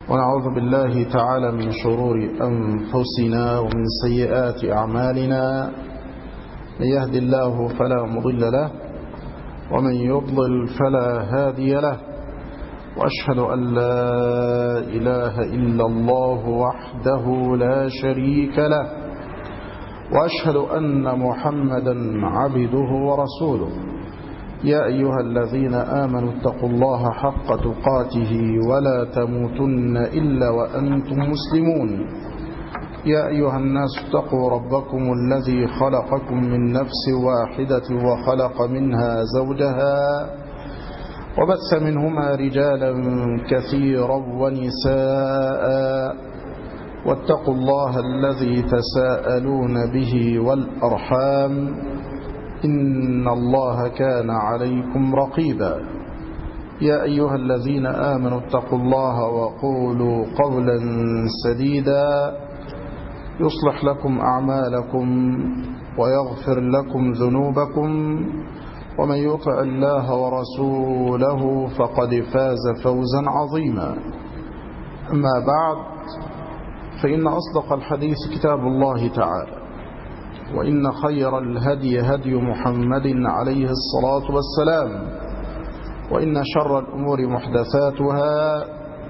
ونعوذ بالله تعالى من شرور أنفسنا ومن سيئات أعمالنا. من يهد الله فلا مضل له ومن يضلل فلا هادي له، وأشهد أن لا إله إلا الله وحده لا شريك له، وأشهد أن محمدا عبده ورسوله. يا أيها الذين آمنوا اتقوا الله حق تقاته ولا تموتن إلا وأنتم مسلمون. يا أيها الناس اتقوا ربكم الذي خلقكم من نفس واحدة وخلق منها زوجها وبث منهما رجالا كثيرا ونساء، واتقوا الله الذي تساءلون به والأرحام إن الله كان عليكم رقيبا. يا أيها الذين آمنوا اتقوا الله وقولوا قولا سديدا يصلح لكم أعمالكم ويغفر لكم ذنوبكم، ومن يطع الله ورسوله فقد فاز فوزا عظيما. أما بعد، فإن أصدق الحديث كتاب الله تعالى، وإن خير الهدي هدي محمد عليه الصلاة والسلام، وإن شر الأمور محدثاتها،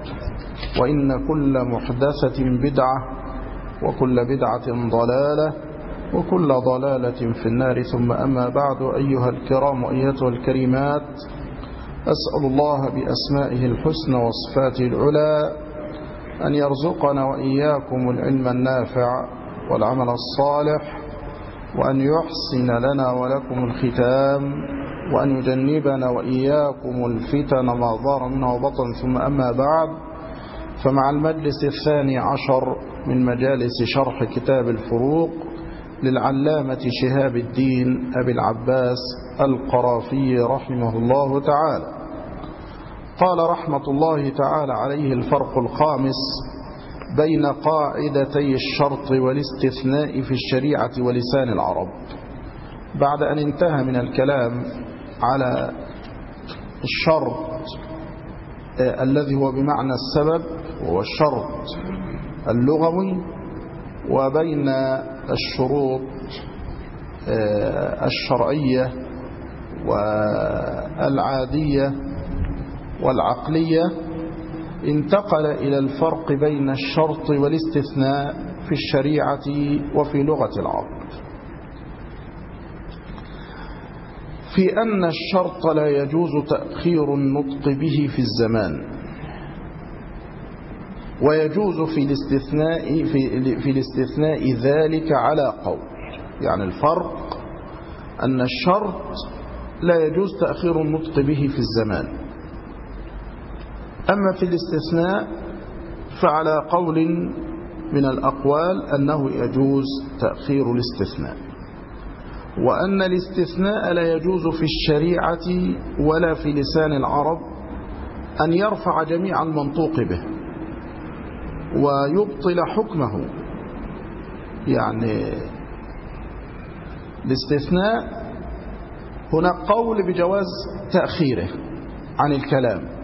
وإن كل محدثة بدعة، وكل بدعة ضلالة، وكل ضلالة في النار. ثم أما بعد، أيها الكرام وأيتها الكريمات، أسأل الله بأسمائه الحسنى وصفاته العلى أن يرزقنا وإياكم العلم النافع والعمل الصالح، وأن يحسن لنا ولكم الختام، وأن يجنبنا وإياكم الفتن ما ظهر منها وبطن. ثم أما بعد، فمع المجلس 12 من مجالس شرح كتاب الفروق للعلامة شهاب الدين أبي العباس القرافي رحمه الله تعالى. قال رحمة الله تعالى عليه: الفرق الخامس بين قاعدتي الشرط والاستثناء في الشريعة ولسان العرب. بعد أن انتهى من الكلام على الشرط الذي هو بمعنى السبب وهو الشرط اللغوي، وبين الشروط الشرعية والعادية والعقلية، انتقل إلى الفرق بين الشرط والاستثناء في الشريعة وفي لغة العرب، في أن الشرط لا يجوز تأخير النطق به في الزمان، ويجوز في الاستثناء ذلك على قول. يعني الفرق أن الشرط لا يجوز تأخير النطق به في الزمان، أما في الاستثناء فعلى قول من الأقوال أنه يجوز تأخير الاستثناء، وأن الاستثناء لا يجوز في الشريعة ولا في لسان العرب أن يرفع جميع المنطوق به ويبطل حكمه. يعني الاستثناء هناك قول بجواز تأخيره عن الكلام،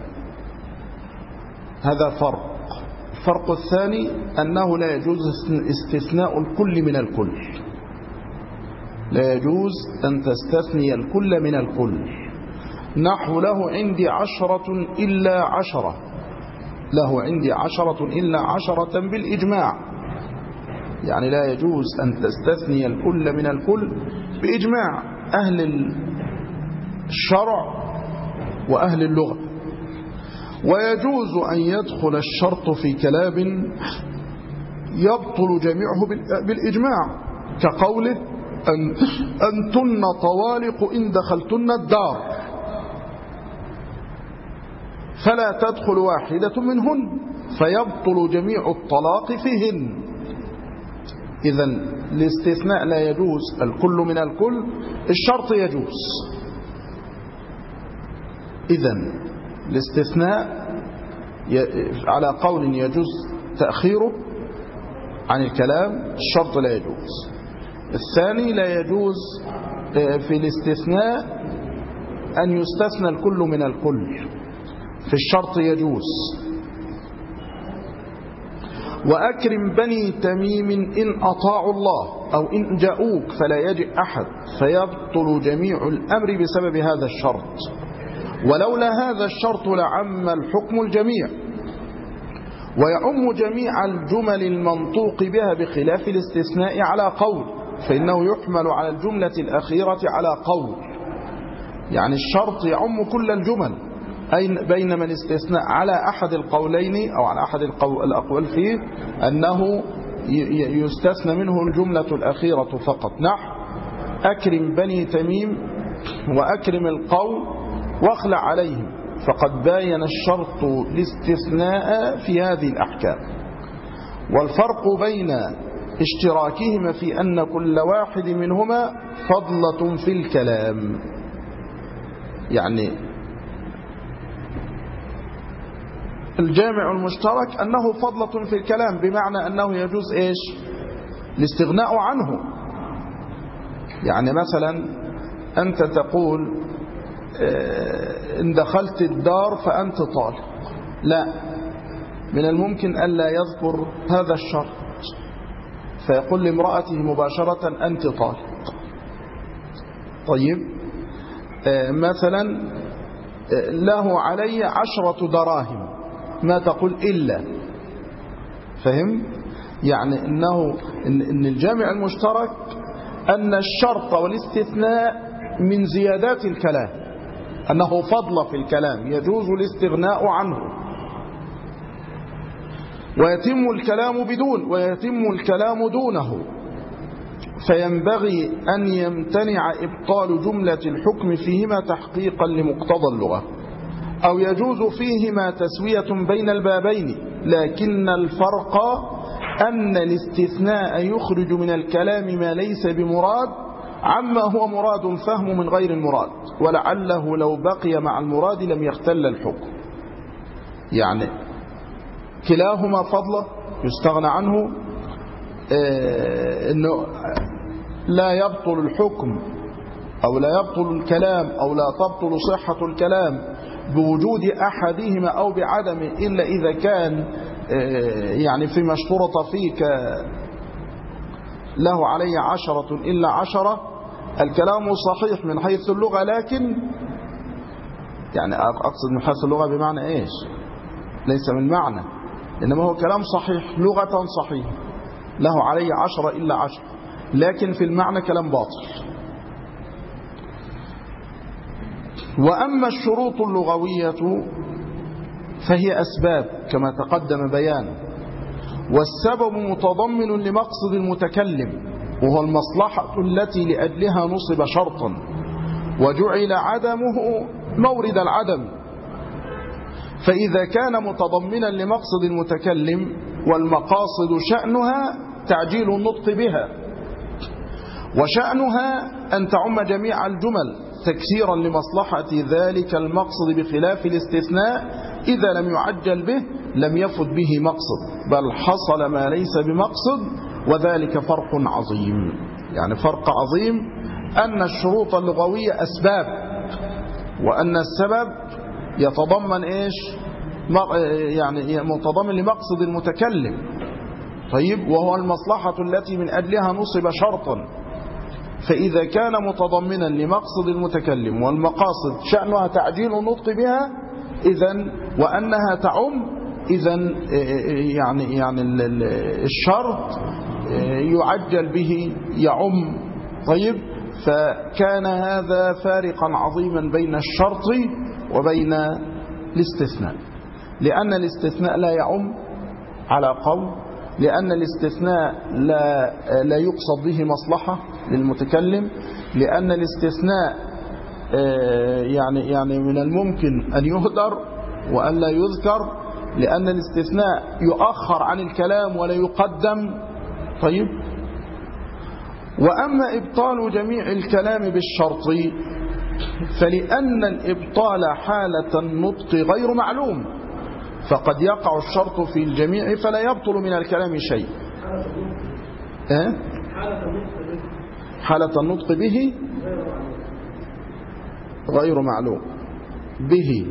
هذا فرق. الفرق الثاني أنه لا يجوز استثناء الكل من الكل، لا يجوز أن تستثني الكل من الكل. نحو له عندي 10 إلا 10، له عندي 10 إلا 10 بالإجماع. يعني لا يجوز أن تستثني الكل من الكل بإجماع أهل الشرع وأهل اللغة. ويجوز أن يدخل الشرط في كلام يبطل جميعه بالإجماع، كقوله أنتن طوالق إن دخلتن الدار فلا تدخل واحدة منهن فيبطل جميع الطلاق فيهن. إذن الاستثناء لا يجوز الكل من الكل، الشرط يجوز. إذن الاستثناء على قول يجوز تأخيره عن الكلام، الشرط لا يجوز. الثاني لا يجوز في الاستثناء أن يستثنى الكل من الكل، في الشرط يجوز. وأكرم بني تميم إن أطاعوا الله أو إن جاءوك فلا يجئ أحد فيبطل جميع الأمر بسبب هذا الشرط، ولولا هذا الشرط لعم الحكم الجميع ويعم جميع الجمل المنطوق بها بخلاف الاستثناء على قول، فإنه يحمل على الجملة الأخيرة على قول، يعني الشرط يعم كل الجمل، بينما الاستثناء على أحد القولين أو على أحد الأقوال فيه أنه يستثنى منه الجملة الأخيرة فقط. نحو أكرم بني تميم وأكرم القوم واخلع عليهم، فقد باين الشرط الاستثناء في هذه الأحكام. والفرق بين اشتراكهما في أن كل واحد منهما فضلة في الكلام، يعني الجامع المشترك أنه فضلة في الكلام، بمعنى أنه يجوز إيش؟ الاستغناء عنه. يعني مثلا أنت تقول إن دخلت الدار فأنت طالق، لا، من الممكن ألا يذكر هذا الشرط فيقول لامرأته مباشرة أنت طالق. طيب مثلا له علي 10 دراهم، ما تقول إلا، فهم؟ يعني إن الجامع المشترك أن الشرط والاستثناء من زيادات الكلام، أنه فضل في الكلام يجوز الاستغناء عنه، ويتم الكلام دونه، فينبغي أن يمتنع إبطال جملة الحكم فيهما تحقيقا لمقتضى اللغة، أو يجوز فيهما تسوية بين البابين، لكن الفرق أن الاستثناء يخرج من الكلام ما ليس بمراد عما هو مراد فهم من غير المراد، ولعله لو بقي مع المراد لم يختل الحكم. يعني كلاهما فضله يستغنى عنه، إنه لا يبطل الحكم أو لا يبطل الكلام أو لا تبطل صحة الكلام بوجود أحدهما أو بعدمه، إلا إذا كان يعني فيما اشترط فيك له علي 10 إلا 10. الكلام صحيح من حيث اللغة، لكن يعني أقصد من حيث اللغة بمعنى إيش؟ ليس من معنى، إنما هو كلام صحيح لغة صحيح، له علي 10 إلا 10، لكن في المعنى كلام باطل. وأما الشروط اللغوية فهي أسباب كما تقدم بيان، والسبب متضمن لمقصد المتكلم وهو المصلحة التي لأجلها نصب شرطا، وجعل عدمه مورد العدم، فإذا كان متضمنا لمقصد المتكلم والمقاصد شأنها تعجيل النطق بها، وشأنها أن تعم جميع الجمل تكسيرا لمصلحة ذلك المقصد، بخلاف الاستثناء إذا لم يعجل به لم يفد به مقصد، بل حصل ما ليس بمقصد، وذلك فرق عظيم. يعني فرق عظيم أن الشروط اللغوية أسباب، وأن السبب يتضمن إيش؟ يعني متضمن لمقصد المتكلم، طيب، وهو المصلحة التي من أجلها نصب شرطا، فإذا كان متضمنا لمقصد المتكلم والمقاصد شأنها تعجيل النطق بها إذن وأنها تعم، إذن يعني الشرط يعجل به يعم. طيب، فكان هذا فارقا عظيما بين الشرط وبين الاستثناء، لأن الاستثناء لا يعم على قول، لأن الاستثناء لا يقصد به مصلحة للمتكلم، لأن الاستثناء يعني من الممكن أن يهدر وأن لا يذكر، لأن الاستثناء يؤخر عن الكلام ولا يقدم. طيب، وأما إبطال جميع الكلام بالشرط فلأن الإبطال حالة النطق غير معلوم، فقد يقع الشرط في الجميع فلا يبطل من الكلام شيء. حالة النطق به غير معلوم به،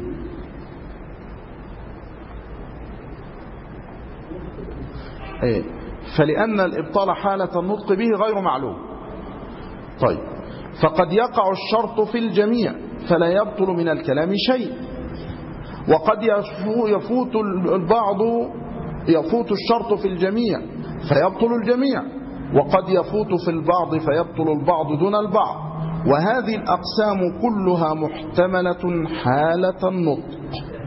فلأن الإبطال حالة النطق به غير معلوم. طيب، فقد يقع الشرط في الجميع فلا يبطل من الكلام شيء، وقد يفوت الشرط في الجميع فيبطل الجميع، وقد يفوت في البعض فيبطل البعض دون البعض، وهذه الأقسام كلها محتملة حالة النطق.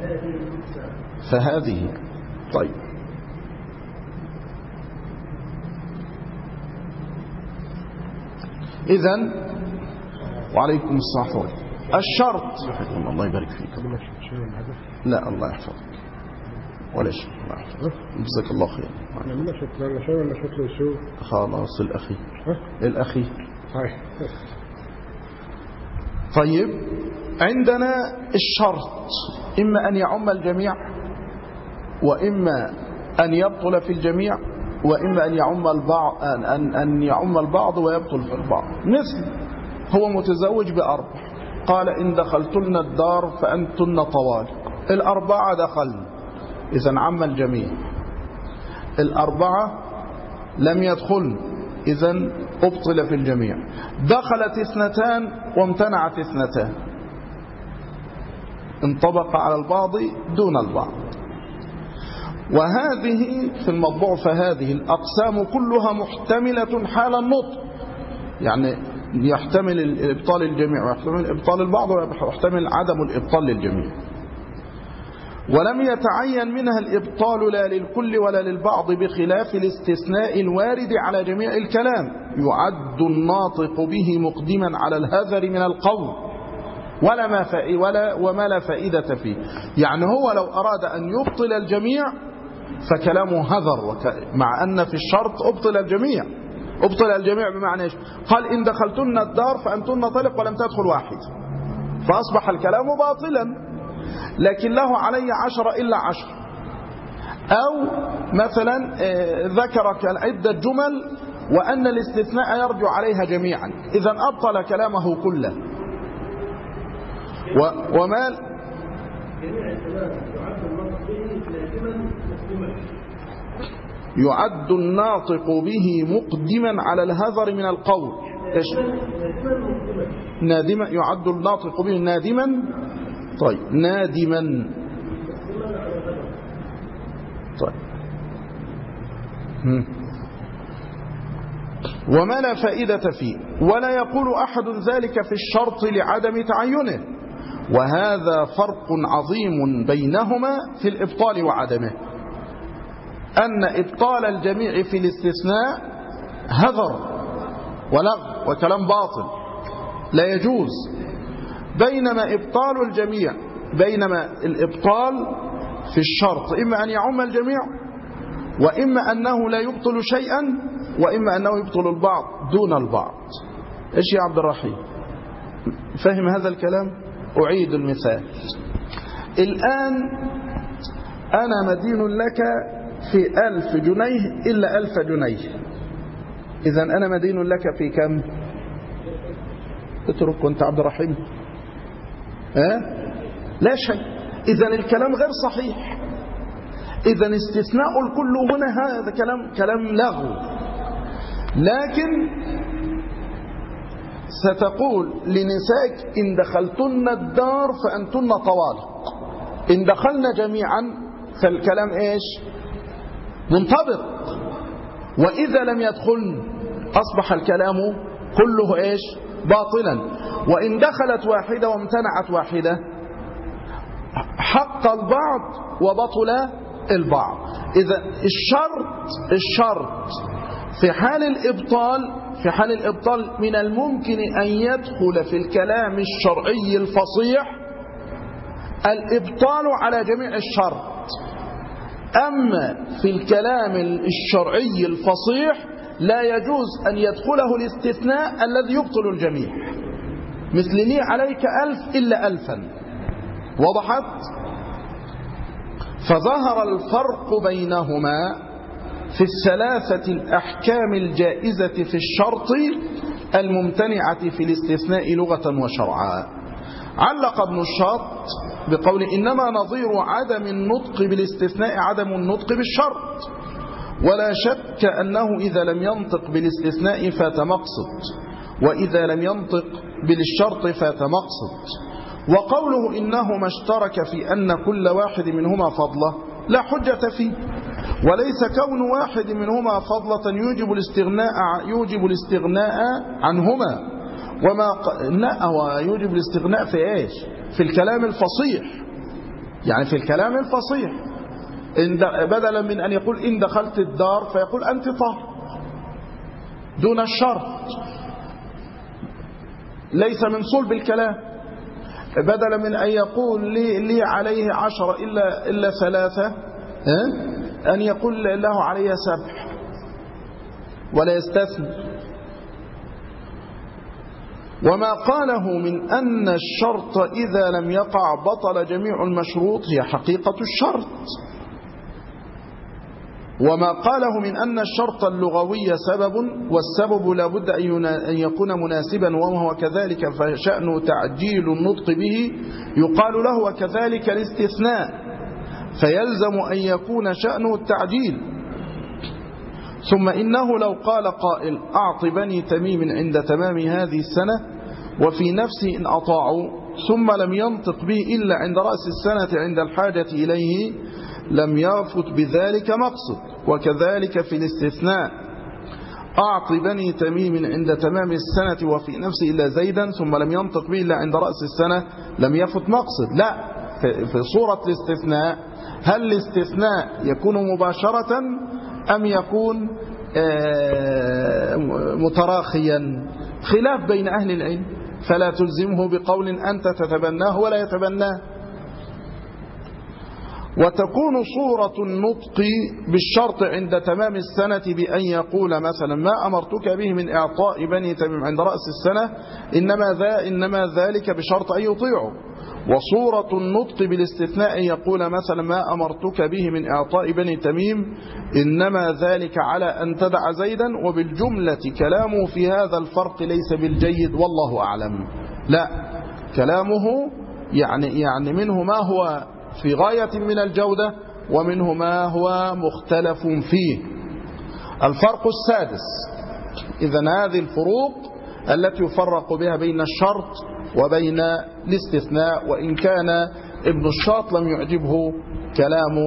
فهذه طيب، إذن وعليكم السلام الشرط. الله يبارك فيك. لا الله يحفظك ولا شيء. الله يحفظك، جزاك الله خير. خلاص الأخير. طيب، عندنا الشرط إما أن يعم الجميع، وإما أن يبطل في الجميع، وإما أن يعم البعض ويبطل في البعض. مثل هو متزوج بأربع، قال إن دخلتن الدار فأنتن طوالق. الأربعة دخلن، إذن عم الجميع. الأربعة لم يدخلن، إذن أبطل في الجميع. دخلت اثنتان وامتنعت اثنتان، انطبق على البعض دون البعض. وهذه في المطبوع، فهذه الأقسام كلها محتملة حال النطق، يعني يحتمل الإبطال الجميع ويحتمل إبطال البعض ويحتمل عدم الإبطال للجميع. ولم يتعين منها الإبطال لا للكل ولا للبعض، بخلاف الاستثناء الوارد على جميع الكلام، يعد الناطق به مقدما على الهذر من القول وما لا فائدة فيه. يعني هو لو أراد أن يبطل الجميع فكلامه هذر، مع أن في الشرط أبطل الجميع. أبطل الجميع بمعنى إيش؟ قال إن دخلتن الدار فأنتن طلق ولم تدخل واحد، فأصبح الكلام باطلا، لكن له علي 10 إلا 10. أو مثلا ذكر عدة جمل وأن الاستثناء يرجع عليها جميعا، إذن أبطل كلامه كله. وما يعد الناطق به مقدما على الهذر من القول. نادما، يعد الناطق به نادما. طيب، نادما. طيب، وما لا فائدة فيه، ولا يقول أحد ذلك في الشرط لعدم تعينه، وهذا فرق عظيم بينهما في الإبطال وعدمه، أن إبطال الجميع في الاستثناء هذر ولغو وكلام باطل لا يجوز، بينما الإبطال في الشرط إما أن يعم الجميع، وإما أنه لا يبطل شيئا، وإما أنه يبطل البعض دون البعض. إيش يا عبد الرحيم، فهم هذا الكلام؟ أعيد المثال. الآن أنا مدين لك في 1000 جنيه إلا 1000 جنيه، إذن أنا مدين لك في كم؟ اترك كنت عبد الرحيم. لا شيء. إذن الكلام غير صحيح، إذن استثناء الكل هنا هذا كلام لغو. لكن ستقول لنسائك إن دخلتن الدار فأنتن طوالق، إن دخلنا جميعا فالكلام إيش؟ منطبق. وإذا لم يدخلن أصبح الكلام كله إيش؟ باطلا. وإن دخلت واحدة وامتنعت واحدة حق البعض وبطل البعض. إذا الشرط في حال الإبطال من الممكن أن يدخل في الكلام الشرعي الفصيح الإبطال على جميع الشرط. أما في الكلام الشرعي الفصيح لا يجوز أن يدخله الاستثناء الذي يبطل الجميع، مثل لي عليك 1000 إلا 1000. وضحت؟ فظهر الفرق بينهما في الثلاثة الأحكام الجائزة في الشرط الممتنعة في الاستثناء لغة وشرعا. علق ابن الشاط بقول إنما نظير عدم النطق بالاستثناء عدم النطق بالشرط، ولا شك أنه إذا لم ينطق بالاستثناء فات مقصد، وإذا لم ينطق بالشرط فات مقصد. وقوله إنهما اشترك في أن كل واحد منهما فضلة لا حجة فيه، وليس كون واحد منهما فضلة يوجب الاستغناء عنهما. لا، هو يوجب الاستغناء في إيش؟ في الكلام الفصيح، يعني في الكلام الفصيح بدلا من أن يقول إن دخلت الدار فيقول أنت طاهر دون الشرط، ليس من صلب الكلام. بدلا من أن يقول لي عليه 10 إلا 3 أن يقول له عليه 7 ولا يستثني. وما قاله من أن الشرط إذا لم يقع بطل جميع المشروط هي حقيقة الشرط. وما قاله من أن الشرط اللغوي سبب، والسبب لا بد أن يكون مناسبا وهو كذلك فشأن تعجيل النطق به يقال له وكذلك الاستثناء، فيلزم أن يكون شأنه التعجيل. ثم إنه لو قال قائل أعط بني تميم عند تمام هذه السنة وفي نفسه إن أطاعوا، ثم لم ينطق به إلا عند رأس السنة عند الحاجة إليه، لم يفت بذلك مقصد. وكذلك في الاستثناء أعط بني تميم عند تمام السنة وفي نفسه إلا زيدا، ثم لم ينطق به إلا عند رأس السنة، لم يفت مقصد. لا، في صورة الاستثناء هل الاستثناء يكون مباشرة أم يكون متراخيا؟ خلاف بين أهل العلم، فلا تلزمه بقول أنت تتبناه ولا يتبناه. وتكون صورة النطق بالشرط عند تمام السنة بأن يقول مثلا ما أمرتك به من إعطاء بني تميم عند رأس السنة إنما ذلك بشرط أن يطيعوا. وصورة النطق بالاستثناء يقول مثلا ما أمرتك به من إعطاء بني تميم إنما ذلك على أن تدع زيدا. وبالجملة كلامه في هذا الفرق ليس بالجيد والله أعلم. لا، كلامه يعني منه ما هو في غاية من الجودة ومنه ما هو مختلف فيه. الفرق السادس، إذن هذه الفروق التي يفرق بها بين الشرط وبين الاستثناء، وإن كان ابن الشاط لم يعجبه كلام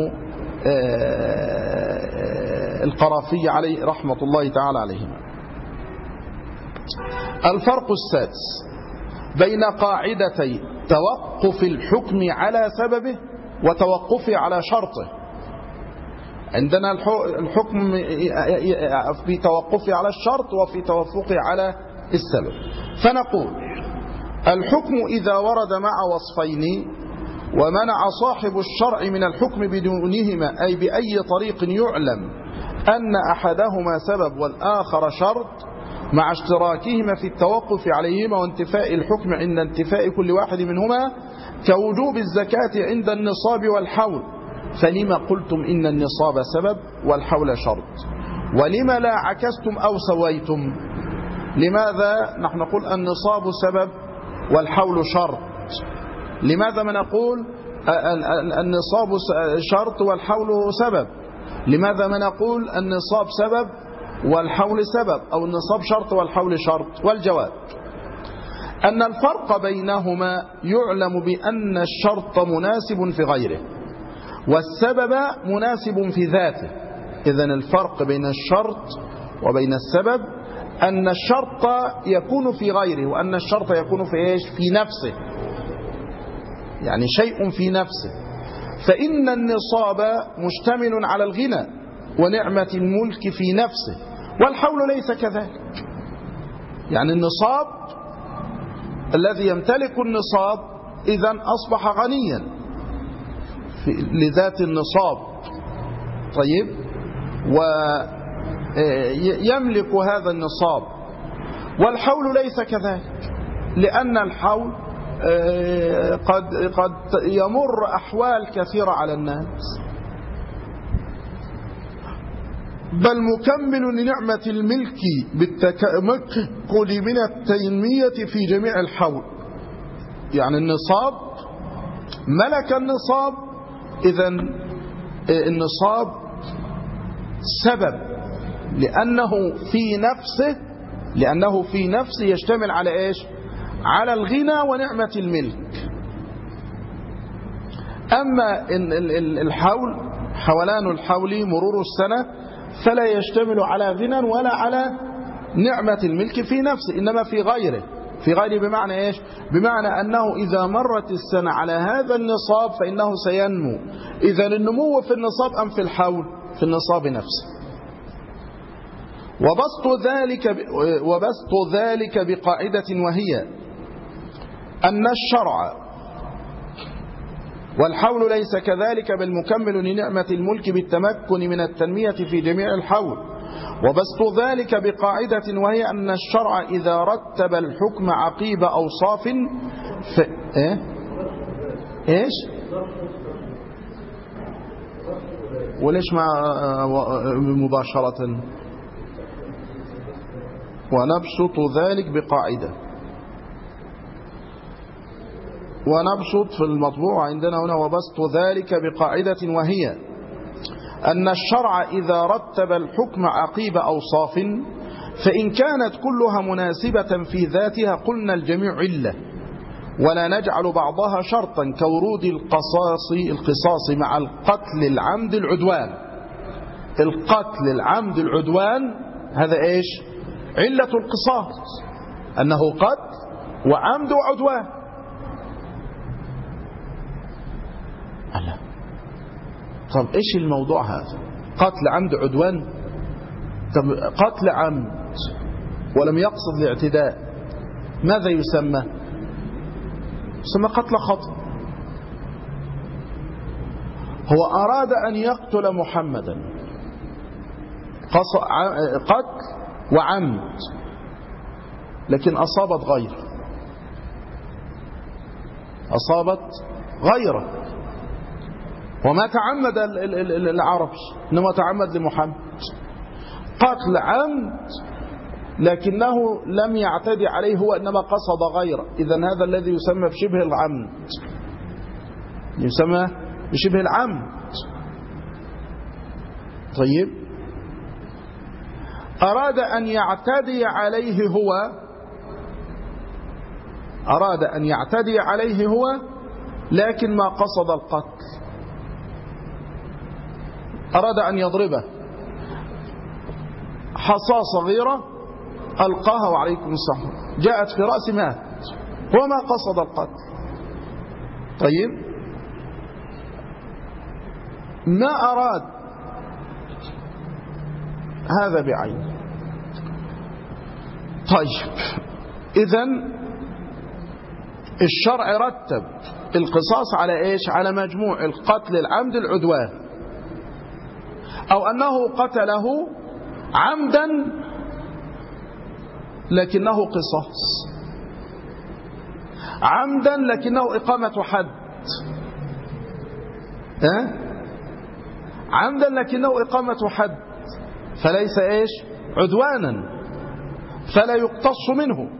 القرافي عليه رحمة الله تعالى عليهما. الفرق السادس بين قاعدتي توقف الحكم على سببه وتوقفه على شرطه. عندنا الحكم في توقفه على الشرط وفي توقفه على السبب. فنقول الحكم إذا ورد مع وصفين ومنع صاحب الشرع من الحكم بدونهما، أي بأي طريق يعلم أن أحدهما سبب والآخر شرط، مع اشتراكهما في التوقف عليهما وانتفاء الحكم عند انتفاء كل واحد منهما، كوجوب الزكاة عند النصاب والحول. فلما قلتم إن النصاب سبب والحول شرط؟ ولما لا عكستم أو سويتم؟ لماذا نحن نقول النصاب سبب والحول شرط؟ لماذا ما نقول النصاب شرط والحول سبب؟ لماذا ما نقول النصاب سبب والحول سبب، أو النصاب شرط والحول شرط؟ والجواب أن الفرق بينهما يعلم بأن الشرط مناسب في غيره والسبب مناسب في ذاته. إذن الفرق بين الشرط وبين السبب أن الشرط يكون في غيره وأن الشرط يكون في إيش؟ في نفسه، يعني شيء في نفسه. فإن النصاب مشتمل على الغنى ونعمة الملك في نفسه، والحول ليس كذلك. يعني النصاب الذي يمتلك النصاب إذن أصبح غنيا لذات النصاب، طيب، ويملك هذا النصاب. والحول ليس كذلك، لأن الحول قد يمر أحوال كثيرة على الناس، بل مكمل لنعمة الملك بالتمكن من التنمية في جميع الحول. يعني النصاب ملك النصاب، إذن النصاب سبب لأنه في نفسه يشتمل على إيش؟ على الغنى ونعمة الملك. أما الحول، حولان الحول مرور السنة، فلا يشتمل على غنى ولا على نعمة الملك في نفسه، إنما في غيره. في غيره بمعنى إيش؟ بمعنى أنه إذا مرت السنة على هذا النصاب فإنه سينمو. إذا النمو في النصاب أم في الحول؟ في النصاب نفسه. وبسط ذلك بقاعدة، وهي أن الشرع والحول ليس كذلك، بل مكمل لنعمة الملك بالتمكن من التنمية في جميع الحول. وبسط ذلك بقاعدة، وهي أن الشرع إذا رتب الحكم عقيب أوصاف إيش؟ وليش مع مباشرة؟ ونبسط ذلك بقاعدة، ونبسط في المطبوع عندنا هنا وبسط ذلك بقاعدة، وهي أن الشرع إذا رتب الحكم عقيب أوصاف فإن كانت كلها مناسبة في ذاتها قلنا الجميع علة، ولا نجعل بعضها شرطا كورود القصاص مع القتل العمد العدوان. القتل العمد العدوان هذا إيش؟ علة القصاص، أنه قتل وعمد وعدوان. ألا طب إيش الموضوع هذا؟ قتل عمد عدوان؟ طب قتل عمد ولم يقصد الاعتداء ماذا يسمى؟ يسمى قتل خطأ. هو أراد أن يقتل محمدا قتل وعمد، لكن أصابت غيره، وما تعمد العرب، إنما تعمد لمحمد. قتل عمد لكنه لم يعتدي عليه هو، إنما قصد غيره. إذن هذا الذي يسمى بشبه العمد، يسمى بشبه العمد. طيب، أراد أن يعتدي عليه هو لكن ما قصد القتل. أراد أن يضربه، حصى صغيرة ألقاها وعليكم السلام جاءت في رأس مات، هو ما قصد القتل. طيب، ما أراد هذا بعينه. طيب، إذن الشرع رتب القصاص على إيش؟ على مجموع القتل العمد العدوان، أو أنه قتله عمدا لكنه قصاص، عمدا لكنه إقامة حد، عمدا لكنه إقامة حد، فليس إيش؟ عدوانا، فلا يقتص منه.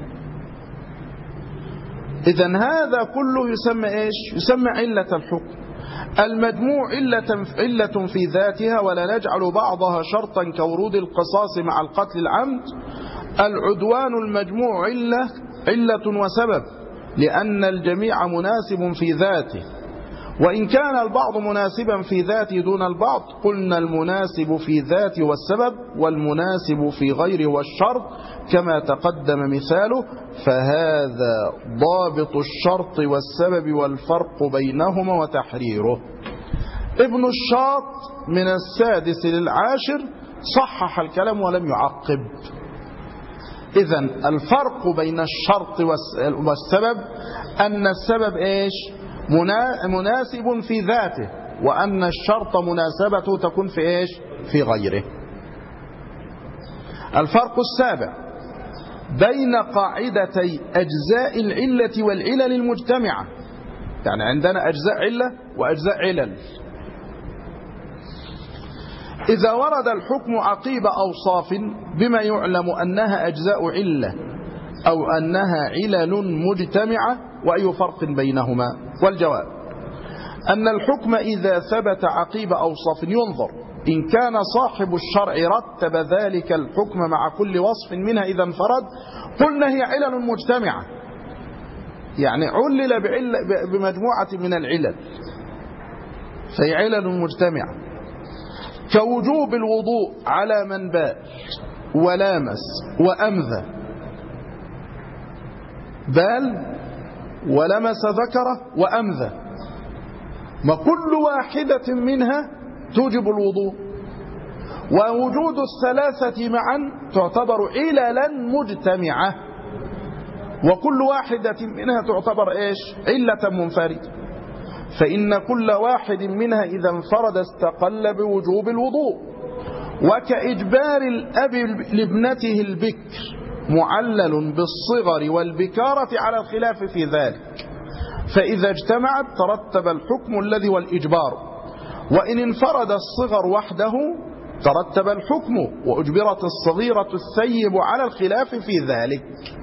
إذن هذا كله يسمى إيش؟ يسمى علة الحكم. المجموع علة في ذاتها، ولا نجعل بعضها شرطا كورود القصاص مع القتل العمد. العدوان المجموع علة وسبب، لأن الجميع مناسب في ذاته، وإن كان البعض مناسبا في ذاته دون البعض قلنا المناسب في ذاته والسبب، والمناسب في غيره والشرط، كما تقدم مثاله. فهذا ضابط الشرط والسبب والفرق بينهما وتحريره. ابن الشاط من السادس للعاشر صحح الكلام ولم يعقب. إذن الفرق بين الشرط والسبب أن السبب إيش؟ مناسب في ذاته، وأن الشرط مناسبته تكون في إيش؟ في غيره. الفرق السابع بين قاعدتي أجزاء العلة والعلل المجتمعة. يعني عندنا أجزاء علة وأجزاء علل. إذا ورد الحكم عقيب أوصاف بما يعلم أنها أجزاء علة أو أنها علل مجتمعة، وأي فرق بينهما؟ والجواب أن الحكم إذا ثبت عقيب أوصاف ينظر إن كان صاحب الشرع رتب ذلك الحكم مع كل وصف منها إذا انفرد قلنا هي علل مجتمعة، يعني علل بمجموعة من العلل، فهي علل مجتمعة، كوجوب الوضوء على من بال ولامس وأمذى، بال ولمس ذكره وأمذى، ما كل واحدة منها توجب الوضوء، ووجود الثلاثة معا تعتبر عللا مجتمعة، وكل واحدة منها تعتبر إيش؟ علة منفردة، فإن كل واحد منها إذا انفرد استقل بوجوب الوضوء، وكإجبار الأب لابنته البكر معلل بالصغر والبكارة على الخلاف في ذلك، فإذا اجتمعت ترتب الحكم الذي هو الإجبار، وإن انفرد الصغر وحده ترتب الحكم وأجبرت الصغيرة الثيب على الخلاف في ذلك،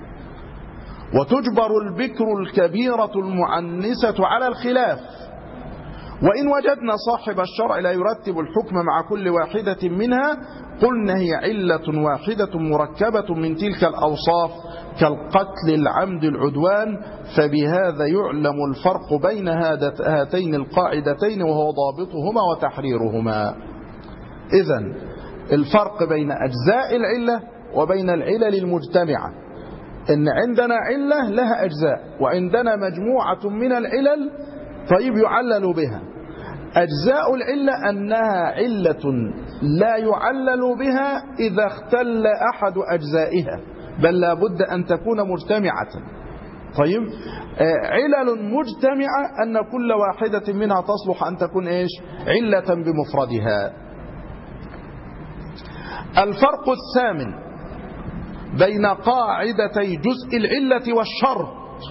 وتجبر البكر الكبيرة المعنسة على الخلاف، وإن وجدنا صاحب الشرع لا يرتب الحكم مع كل واحدة منها قلنا هي علة واحدة مركبة من تلك الأوصاف كالقتل العمد العدوان، فبهذا يعلم الفرق بين هاتين القاعدتين وهو ضابطهما وتحريرهما. إذن الفرق بين أجزاء العلة وبين العلل المجتمعة، إن عندنا علة لها أجزاء وعندنا مجموعة من العلل طيب يعلل بها. أجزاء العلة أنها علة لا يعلل بها إذا اختل أحد أجزائها، بل لا بد أن تكون مجتمعة. طيب علل مجتمعة أن كل واحدة منها تصلح أن تكون إيش؟ علة بمفردها. الفرق الثامن بين قاعدتي جزء العلة والشرط،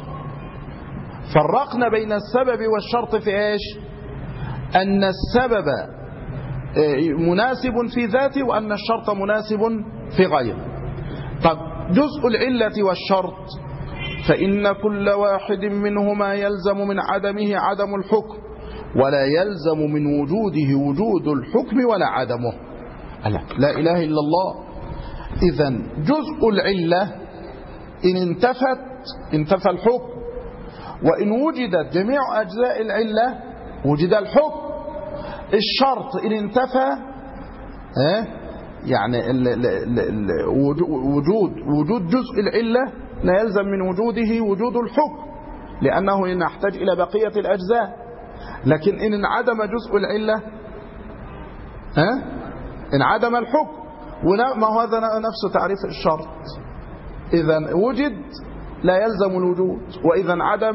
فرقنا بين السبب والشرط في إيش؟ أن السبب مناسب في ذاته وأن الشرط مناسب في غيره. طب جزء العلة والشرط فإن كل واحد منهما يلزم من عدمه عدم الحكم، ولا يلزم من وجوده وجود الحكم ولا عدمه. لا إله إلا الله. إذن جزء العلة إن انتفى الحكم، وإن وجدت جميع أجزاء العلة وجد الحكم. الشرط إن انتفى يعني وجود جزء العلة لا يلزم من وجوده وجود الحكم، لأنه نحتاج إلى بقية الأجزاء. لكن إن انعدم جزء العلة انعدم الحكم، وما هذا نفس تعريف الشرط. إذا وجد لا يلزم الوجود، وإذا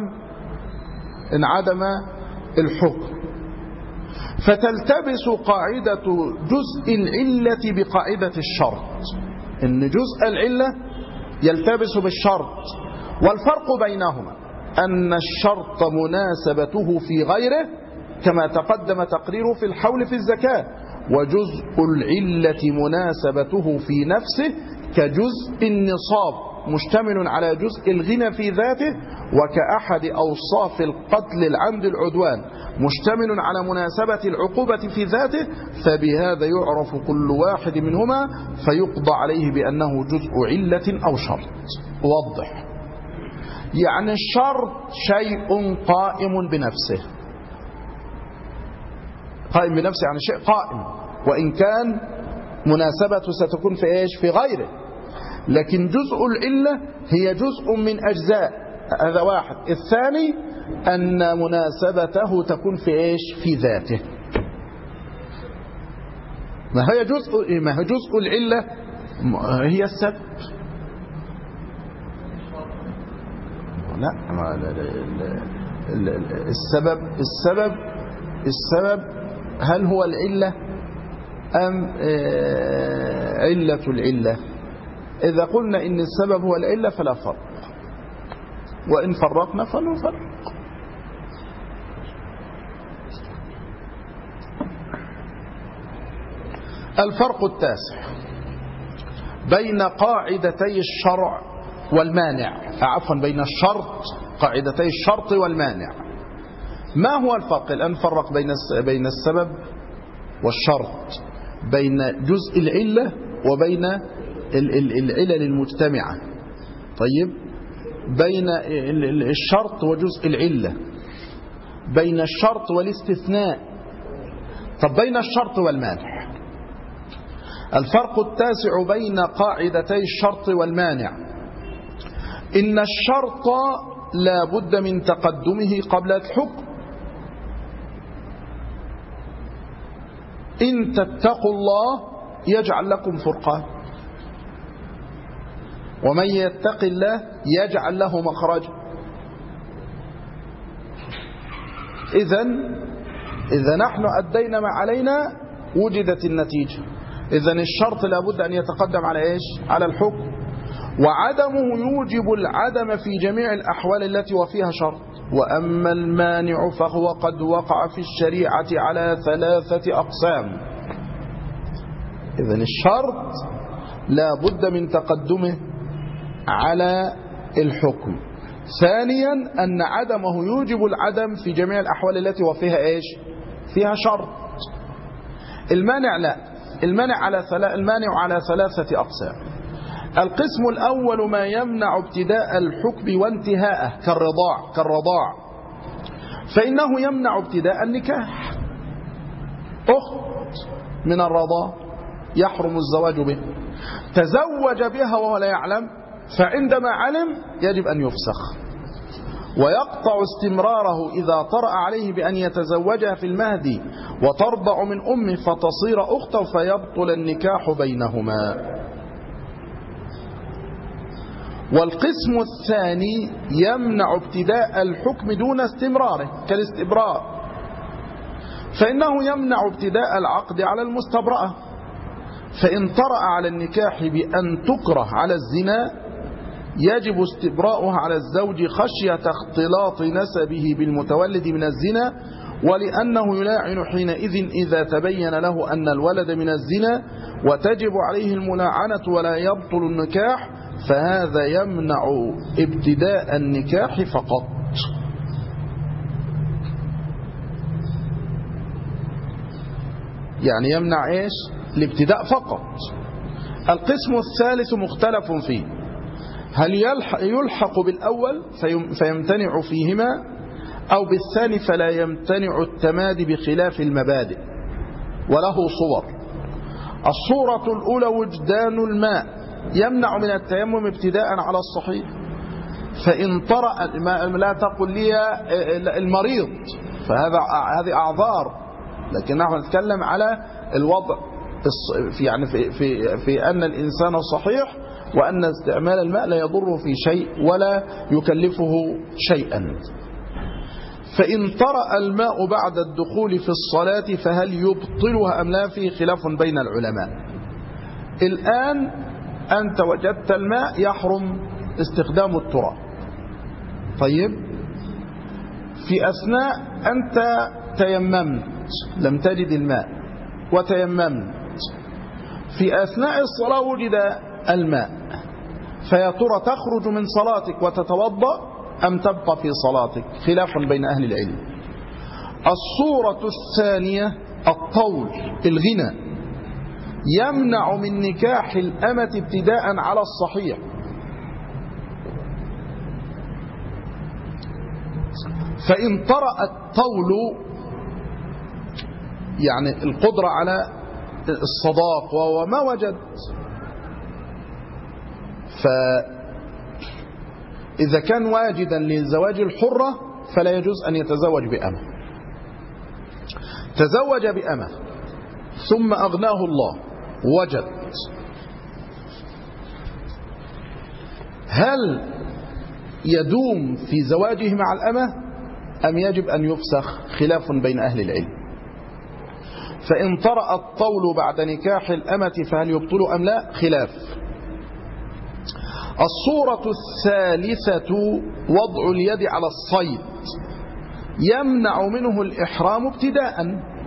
انعدم الحكم. فتلتبس قاعدة جزء العلة بقاعدة الشرط، إن جزء العلة يلتبس بالشرط، والفرق بينهما أن الشرط مناسبته في غيره كما تقدم تقريره في الحول في الزكاة، وجزء العلة مناسبته في نفسه كجزء النصاب مشتمل على جزء الغنى في ذاته، وكأحد أوصاف القتل العمد العدوان مشتمل على مناسبة العقوبة في ذاته، فبهذا يعرف كل واحد منهما فيقضى عليه بأنه جزء علة أو شرط. وضح يعني الشرط شيء قائم بنفسه، قائم بنفسه يعني شيء قائم، وإن كان مناسبته ستكون في إيش؟ في غيره. لكن جزء العلة هي جزء من أجزاء، هذا واحد. الثاني أن مناسبته تكون في إيش؟ في ذاته. ما هي جزء العلة هي السبب. لا السبب هل هو العلة أم علة العلة؟ إذا قلنا إن السبب هو العلة فلا فرق، وإن فرقنا فنفرق. الفرق التاسع بين قاعدتي الشرع والمانع، بين الشرط، قاعدتي الشرط والمانع. ما هو الفرق؟ الآن فرق بين السبب والشرط. بين جزء العلة وبين العلل المجتمعة. طيب، بين الشرط وجزء العلة، بين الشرط والاستثناء. طب بين الشرط والمانع، الفرق التاسع بين قاعدتي الشرط والمانع: إن الشرط لا بد من تقدمه قبل الحكم. إن تتقوا الله يجعل لكم فرقان، ومن يتق الله يجعل له مخرجا. إذا نحن أدينا ما علينا وجدت النتيجة. إذن الشرط لابد أن يتقدم على إيش؟ على الحكم، وعدمه يوجب العدم في جميع الأحوال التي وفيها شرط. وأما المانع فهو قد وقع في الشريعة على 3 أقسام. إذن الشرط لابد من تقدمه على الحكم. ثانيا أن عدمه يوجب العدم في جميع الأحوال التي وفيها إيش؟ فيها شرط. المانع لا، المانع على 3 أقسام. القسم الأول ما يمنع ابتداء الحكم وانتهاءه كالرضاع، فإنه يمنع ابتداء النكاح. أخت من الرضاع يحرم الزواج به، تزوج بها وهو لا يعلم، فعندما علم يجب أن يفسخ، ويقطع استمراره إذا طرأ عليه بأن يتزوجها في المهد وترضع من أمه فتصير أخته، فيبطل النكاح بينهما. والقسم الثاني يمنع ابتداء الحكم دون استمراره كالاستبراء، فإنه يمنع ابتداء العقد على المستبرأة، فإن طرأ على النكاح بأن تكره على الزنا يجب استبراؤها على الزوج خشية اختلاط نسبه بالمتولد من الزنا، ولأنه يلاعن حينئذ إذا تبين له أن الولد من الزنا، وتجب عليه الملاعنة ولا يبطل النكاح، فهذا يمنع ابتداء النكاح فقط. يعني يمنع إيش؟ الابتداء فقط. القسم الثالث مختلف فيه: هل يلحق بالأول فيمتنع فيهما، أو بالثاني فلا يمتنع التمادي بخلاف المبادئ، وله صور. الصورة الأولى وجدان الماء يمنع من التيمم ابتداء على الصحيح، فإن طرأ لا تقل لي المريض، فهذه أعذار، لكن نحن نتكلم على الوضع يعني في أن الإنسان صحيح، وأن استعمال الماء لا يضره في شيء ولا يكلفه شيئا. فإن طرأ الماء بعد الدخول في الصلاة فهل يبطلها أم لا؟ فيه خلاف بين العلماء. الآن أنت وجدت الماء، يحرم استخدام التراب. طيب، في أثناء أنت تيممت، لم تجد الماء وتيممت، في أثناء الصلاة وجد الماء، فيا ترى تخرج من صلاتك وتتوضأ أم تبقى في صلاتك؟ خلاف بين أهل العلم. الصورة الثانية الطول، الغنى، يمنع من نكاح الأمة ابتداء على الصحيح، فإن طرأ الطول يعني القدرة على الصداق وما وجد، فإذا كان واجدا لزواج الحرة فلا يجوز أن يتزوج بأمة. تزوج بأمة ثم أغناه الله وجد، هل يدوم في زواجه مع الأمة أم يجب أن يفسخ؟ خلاف بين أهل العلم. فإن طرأ الطول بعد نكاح الأمة فهل يبطل أم لا؟ خلاف. الصورة الثالثة وضع اليد على الصيد، يمنع منه الإحرام ابتداء.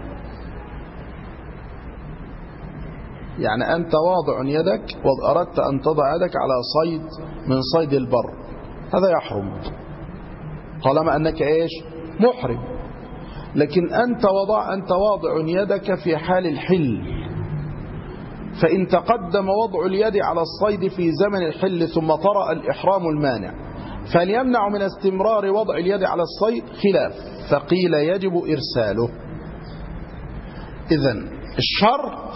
يعني أنت واضع يدك وأردت أن تضع يدك على صيد من صيد البر، هذا يحرم طالما أنك إيش؟ محرم. لكن أنت واضع يدك في حال الحل، فإن تقدم وضع اليد على الصيد في زمن الحل ثم طرأ الإحرام المانع فليمنع من استمرار وضع اليد على الصيد خلاف، فقيل يجب إرساله. إذن الشرط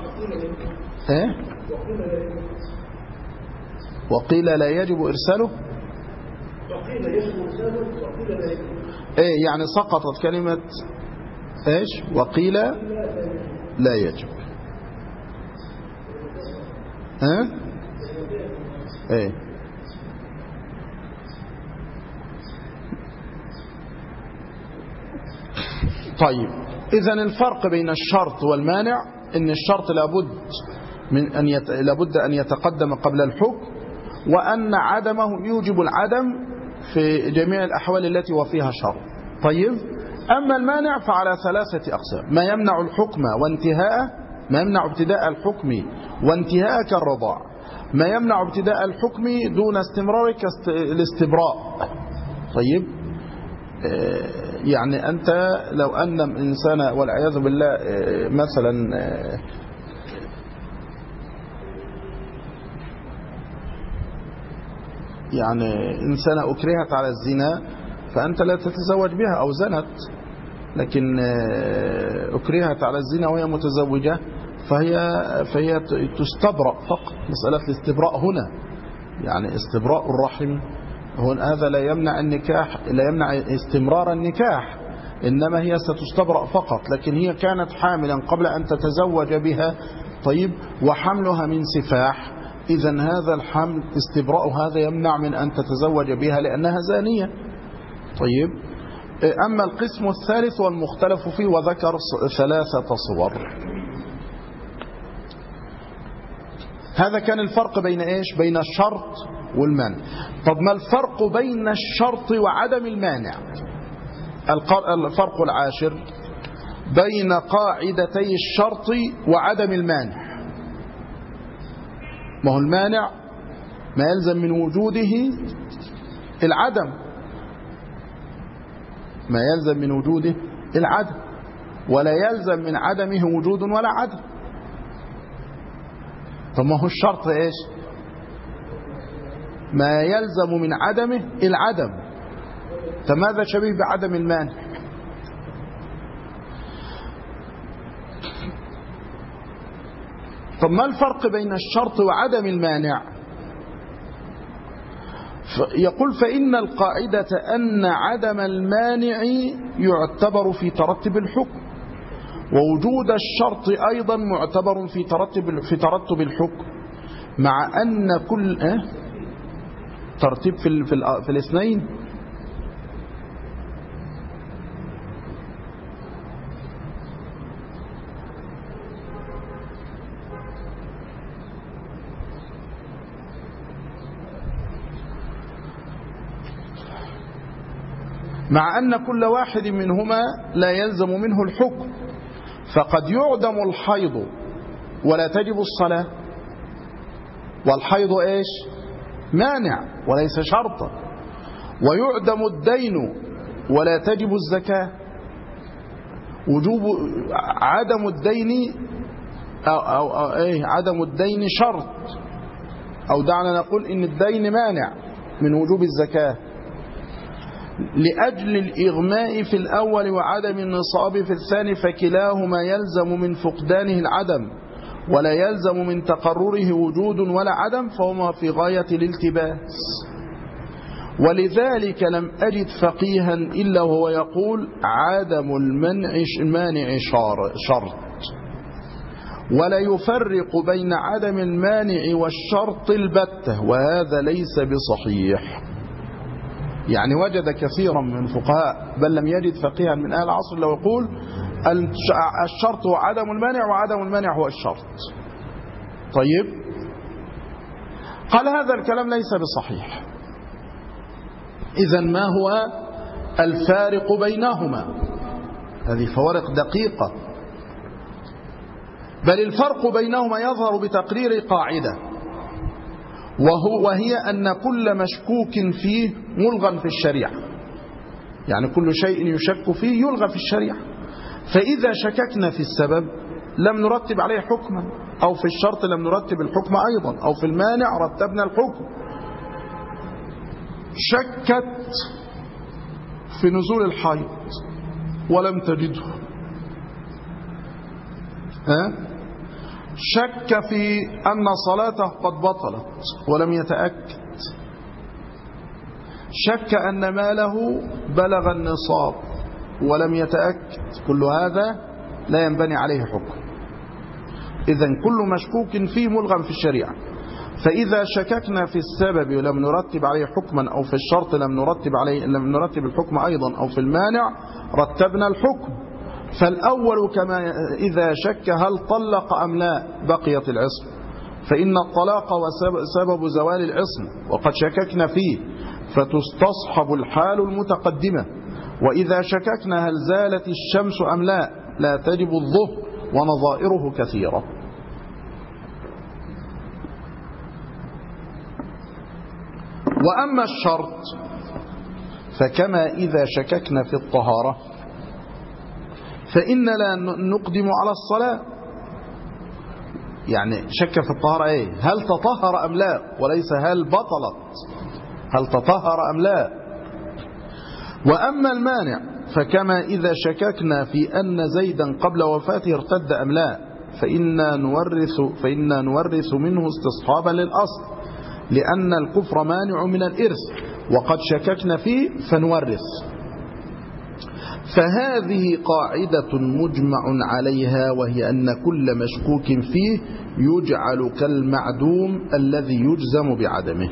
وقيل لا يجب إرساله. يعني سقطت كلمة وقيل لا يجب. طيب، إذن الفرق بين الشرط والمانع إن الشرط لابد أن يتقدم قبل الحكم، وأن عدمه يوجب العدم في جميع الأحوال التي وفيها شرط. طيب، أما المانع فعلى ثلاثة أقسام: ما يمنع الحكم وانتهاءه، ما يمنع ابتداء الحكم وانتهاءه كالرضاع، ما يمنع ابتداء الحكم دون استمراره كالاستبراء. طيب، يعني أنت لو أن إنسان والعياذ بالله مثلا يعني إنسان أكرهت على الزنا فأنت لا تتزوج بها أو زنت، لكن أكرهت على الزنا وهي متزوجة فهي تستبرأ فقط. مسألة الاستبراء هنا يعني استبراء الرحم هذا لا يمنع النكاح، لا يمنع استمرار النكاح، إنما هي ستستبرأ فقط. لكن هي كانت حاملا قبل أن تتزوج بها، طيب، وحملها من سفاح، إذن هذا الحمل استبراء هذا يمنع من أن تتزوج بها لأنها زانية. طيب، أما القسم الثالث والمختلف فيه وذكر ثلاثة صور. هذا كان الفرق بين بين الشرط والمانع. طب ما الفرق بين الشرط وعدم المانع؟ الفرق العاشر بين قاعدتي الشرط وعدم المانع. ما هو المانع ما يلزم من وجوده العدم، ما يلزم من وجوده العدم، ولا يلزم من عدمه وجود ولا عدم. طب ما هو الشرط ما يلزم من عدمه العدم، فماذا شبيه بعدم المانع؟ طب ما الفرق بين الشرط وعدم المانع؟ يقول فإن القاعدة أن عدم المانع يعتبر في ترتب الحكم، ووجود الشرط أيضا معتبر في ترتب الحكم، مع أن كل ترتيب في الاثنين. مع أن كل واحد منهما لا يلزم منه الحكم، فقد يعدم الحيض ولا تجب الصلاة، والحيض مانع وليس شرطا، ويعدم الدين ولا تجب الزكاة. وجوب عدم الدين أو عدم الدين شرط، أو دعنا نقول إن الدين مانع من وجوب الزكاة لأجل الإغماء في الأول وعدم النصاب في الثاني، فكلاهما يلزم من فقدانه العدم ولا يلزم من تقرره وجود ولا عدم، فهما في غاية الالتباس. ولذلك لم أجد فقيها إلا وهو يقول عدم المانع شرط، ولا يفرق بين عدم المانع والشرط البتة، وهذا ليس بصحيح. يعني وجد كثيرا من الفقهاء بل لم يجد فقيها من أهل العصر لو يقول الشرط هو عدم المانع وعدم المانع هو الشرط. طيب، قال هذا الكلام ليس بصحيح. إذن ما هو الفارق بينهما؟ هذه فوارق دقيقة، بل الفرق بينهما يظهر بتقرير قاعدة، وهي أن كل مشكوك فيه ملغى في الشريعة. يعني كل شيء يشك فيه يلغى في الشريعة. فإذا شككنا في السبب لم نرتب عليه حكما، أو في الشرط لم نرتب الحكم أيضا، أو في المانع رتبنا الحكم. شكت في نزول الحيض ولم تجده، شك في أن صلاته قد بطلت ولم يتأكد، شك أن ماله بلغ النصاب ولم يتأكد، كل هذا لا ينبني عليه حكم. إذن كل مشكوك فيه ملغم في الشريعة. فإذا شككنا في السبب ولم نرتب عليه حكما، أو في الشرط لم نرتب الحكم أيضا، أو في المانع رتبنا الحكم. فالأول كما إذا شك هل طلق أم لا بقيت العصمة، فإن الطلاق سبب زوال العصمة وقد شككنا فيه، فتستصحب الحال المتقدمة. وإذا شككنا هل زالت الشمس أم لا لا تجب الظهر، ونظائره كثيرة. وأما الشرط فكما إذا شككنا في الطهارة فإن لا نقدم على الصلاة. يعني شك في الطهارة إيه؟ هل تطهر أم لا، وليس هل بطلت، هل تطهر أم لا. وأما المانع فكما إذا شككنا في أن زيدا قبل وفاته ارتد أم لا، فإنا نورث منه استصحابا للأصل، لأن الكفر مانع من الإرث وقد شككنا فيه فنورث. فهذه قاعدة مجمع عليها، وهي أن كل مشكوك فيه يجعل كالمعدوم الذي يجزم بعدمه.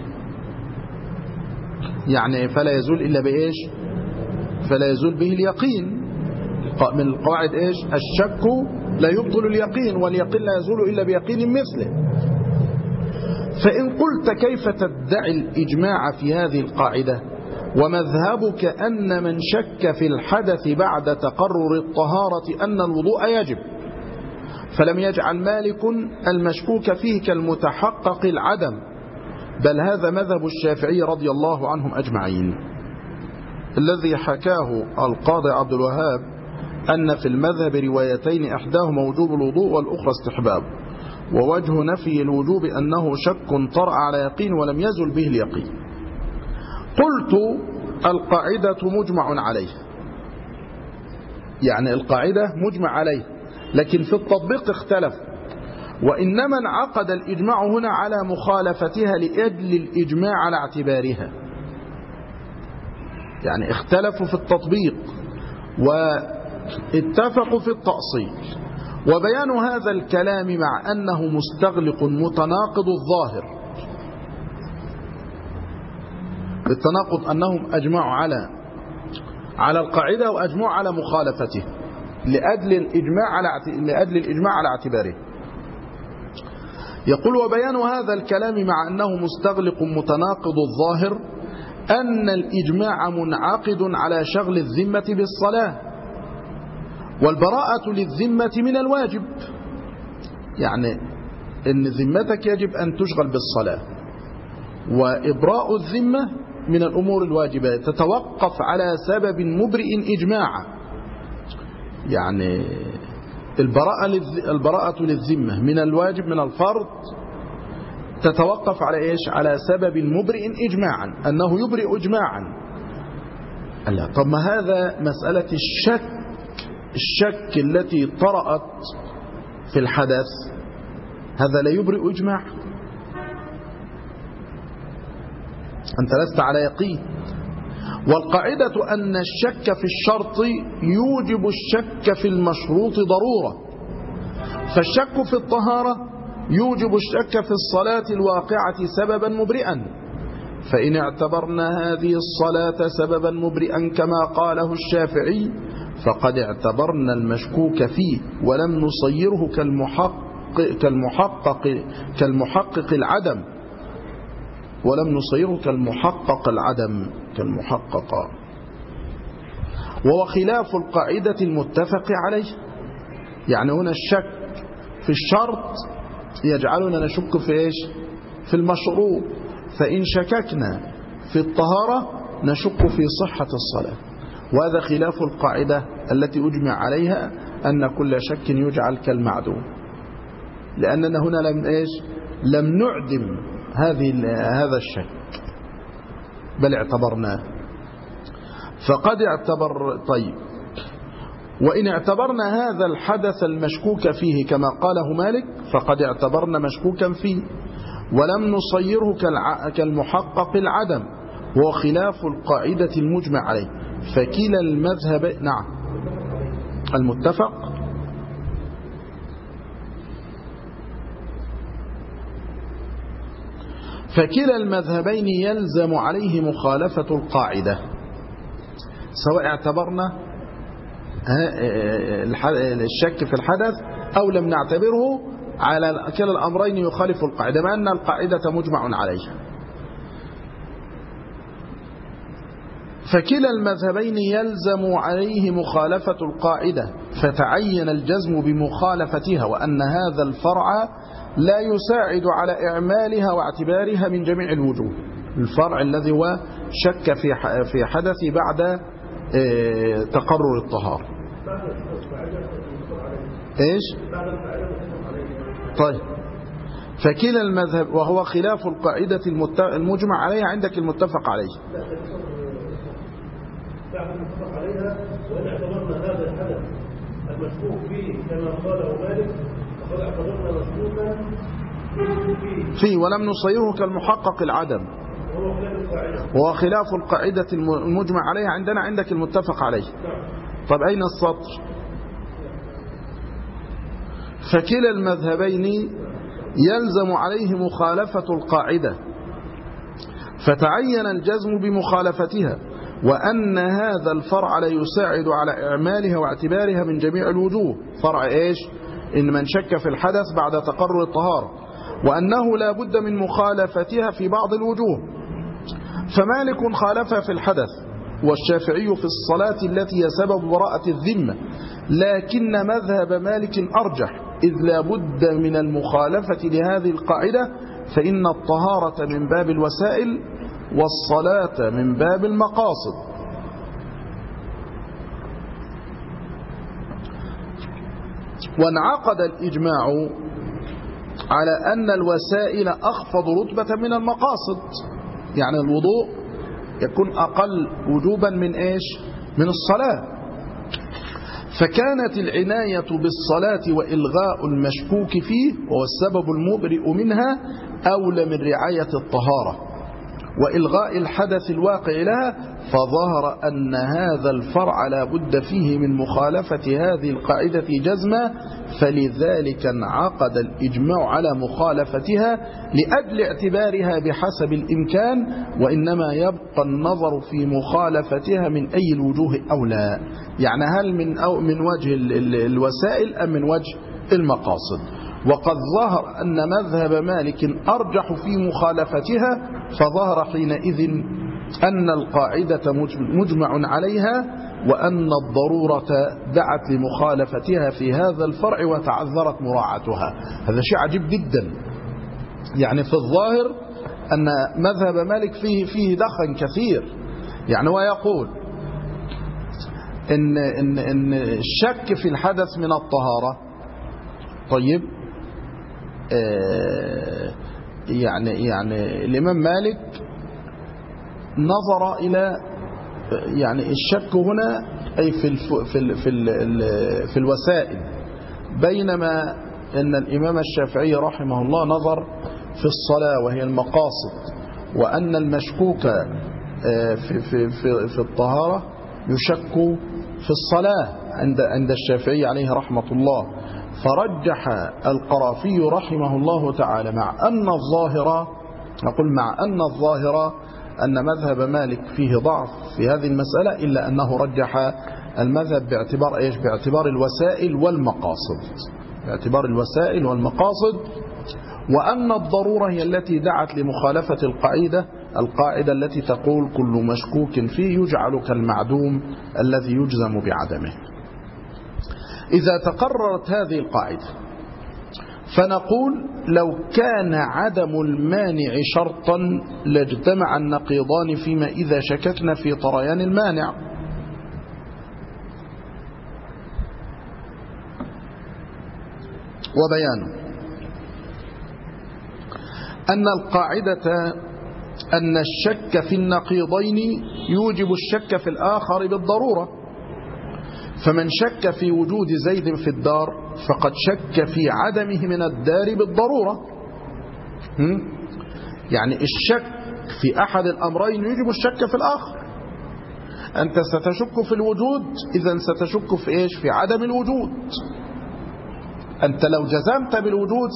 يعني فلا يزول إلا بإيش؟ فلا يزول به اليقين. من القواعد إيش؟ الشك لا يبطل اليقين، واليقين لا يزول إلا بيقين مثله. فإن قلت كيف تدعي الإجماع في هذه القاعدة، ومذهبك أن من شك في الحدث بعد تقرر الطهارة أن الوضوء يجب، فلم يجعل مالك المشكوك فيه كالمتحقق العدم، بل هذا مذهب الشافعي رضي الله عنهم أجمعين، الذي حكاه القاضي عبد الوهاب أن في المذهب روايتين، إحداهما وجوب الوضوء والأخرى استحباب، ووجه نفي الوجوب أنه شك طرأ على يقين ولم يزل به اليقين. قلت القاعدة مجمع عليه، يعني القاعدة مجمع عليه، لكن في التطبيق اختلف، وإنما انعقد الإجماع هنا على مخالفتها لأجل الإجماع على اعتبارها. يعني اختلفوا في التطبيق واتفقوا في التأصيل. وبيان هذا الكلام مع أنه مستغلق متناقض الظاهر، بالتناقض أنهم أجمعوا على القاعدة وأجمعوا على مخالفته لأجل الإجماع على اعتباره. يقول وبيان هذا الكلام مع أنه مستغلق متناقض الظاهر أن الإجماع منعقد على شغل الذمة بالصلاة، والبراءة للذمة من الواجب، يعني إن ذمتك يجب أن تشغل بالصلاة، وإبراء الذمة من الأمور الواجبة تتوقف على سبب مبرئ إجماعا. يعني البراءة للذمة من الواجب من الفرض تتوقف على إيش؟ على سبب مبرئ إجماعا، أنه يبرئ إجماعا. لا، طب ما هذا مسألة الشك التي طرأت في الحدث، هذا لا يبرئ إجماع، أنت لست على يقين. والقاعدة أن الشك في الشرط يوجب الشك في المشروط ضرورة، فالشك في الطهارة يوجب الشك في الصلاة الواقعة سببا مبرئا. فإن اعتبرنا هذه الصلاة سببا مبرئا كما قاله الشافعي، فقد اعتبرنا المشكوك فيه ولم نصيره كالمحقق العدم، ولم نصيره كالمحقق العدم كالمحقق. وهو خلاف القاعدة المتفق عليه. يعني هنا الشك في الشرط يجعلنا نشك في إيش؟ في المشروط. فإن شككنا في الطهارة نشك في صحة الصلاة، وهذا خلاف القاعدة التي أجمع عليها أن كل شك يجعل كالمعدوم، لأننا هنا لم نعدم هذا الشك بل اعتبرناه. فقد اعتبر. طيب، وإن اعتبرنا هذا الحدث المشكوك فيه كما قاله مالك فقد اعتبرنا مشكوكا فيه ولم نصيره كالمحقق العدم، هو خلاف القاعدة المجمع عليه. فكلا المذهب نعم المتفق فكلا المذهبين يلزم عليه مخالفة القاعدة، سواء اعتبرنا الشك في الحدث أو لم نعتبره، على كلا الأمرين يخالف القاعدة مع أن القاعدة مجمع عليها. فكلا المذهبين يلزم عليه مخالفة القاعدة، فتعين الجزم بمخالفتها، وأن هذا الفرع لا يساعد على إعمالها واعتبارها من جميع الوجوه. الفرع الذي هو شك في حدث بعد تقرر الطهارة. ايش؟ طيب، فكلا المذهب وهو خلاف القاعدة المجمع عليها عندك المتفق عليه. المتفق عليها. وإن اعتبرنا هذا الحدث المشكوك فيه كما قاله مالك فقد اعتبرنا مشكوكا فيه ولم نصيره كالمحقق العدم، وهو خلاف القاعدة المجمع عليها عندنا عندك المتفق عليه. طب أين السطر؟ فكلا المذهبين يلزم عليه مخالفة القاعدة، فتعين الجزم بمخالفتها، وأن هذا الفرع لا يساعد على إعمالها واعتبارها من جميع الوجوه. فرع إيش؟ إن من شك في الحدث بعد تقرر الطهارة، وأنه لا بد من مخالفتها في بعض الوجوه. فمالك خالفها في الحدث، والشافعي في الصلاة التي هي سبب براءة الذمة، لكن مذهب مالك أرجح، إذ لا بد من المخالفة لهذه القاعدة، فإن الطهارة من باب الوسائل والصلاة من باب المقاصد. وانعقد الإجماع على أن الوسائل أخفض رتبة من المقاصد، يعني الوضوء يكون أقل وجوبا من إيش؟ من الصلاة. فكانت العناية بالصلاة وإلغاء المشكوك فيه وهو السبب المبرئ منها أولى من رعاية الطهارة وإلغاء الحدث الواقع لها، فظهر أن هذا الفرع لا بد فيه من مخالفة هذه القاعدة جزما، فلذلك انعقد الإجماع على مخالفتها لأجل اعتبارها بحسب الإمكان، وإنما يبقى النظر في مخالفتها من أي الوجوه أولى، يعني هل من وجه الوسائل أم من وجه المقاصد. وقد ظهر أن مذهب مالك أرجح في مخالفتها، فظهر حينئذ أن القاعدة مجمع عليها، وأن الضرورة دعت لمخالفتها في هذا الفرع وتعذرت مراعاتها. هذا شيء عجيب جدا، يعني في الظاهر أن مذهب مالك فيه دخن كثير. يعني هو يقول إن الشك في الحدث من الطهارة. طيب، يعني الإمام مالك نظر إلى يعني الشك هنا أي في الوسائل، بينما أن الإمام الشافعي رحمه الله نظر في الصلاة وهي المقاصد، وأن المشكوك في الطهارة يشك في الصلاة عند الشافعي عليه رحمة الله. فرجح القرافي رحمه الله تعالى مع أن الظاهر أن مذهب مالك فيه ضعف في هذه المسألة، إلا أنه رجح المذهب باعتبار إيش؟ باعتبار الوسائل والمقاصد، وأن الضرورة هي التي دعت لمخالفة القاعدة التي تقول كل مشكوك فيه يجعل كالمعدوم الذي يجزم بعدمه. إذا تقررت هذه القاعدة فنقول لو كان عدم المانع شرطا لاجتمع النقيضان فيما إذا شككنا في طريان المانع. وبيانه أن القاعدة أن الشك في النقيضين يوجب الشك في الآخر بالضرورة، فمن شك في وجود زيد في الدار فقد شك في عدمه من الدار بالضرورة. يعني الشك في أحد الأمرين يوجب الشك في الآخر. أنت ستشك في الوجود، إذن ستشك في إيش؟ في عدم الوجود. أنت لو جزمت بالوجود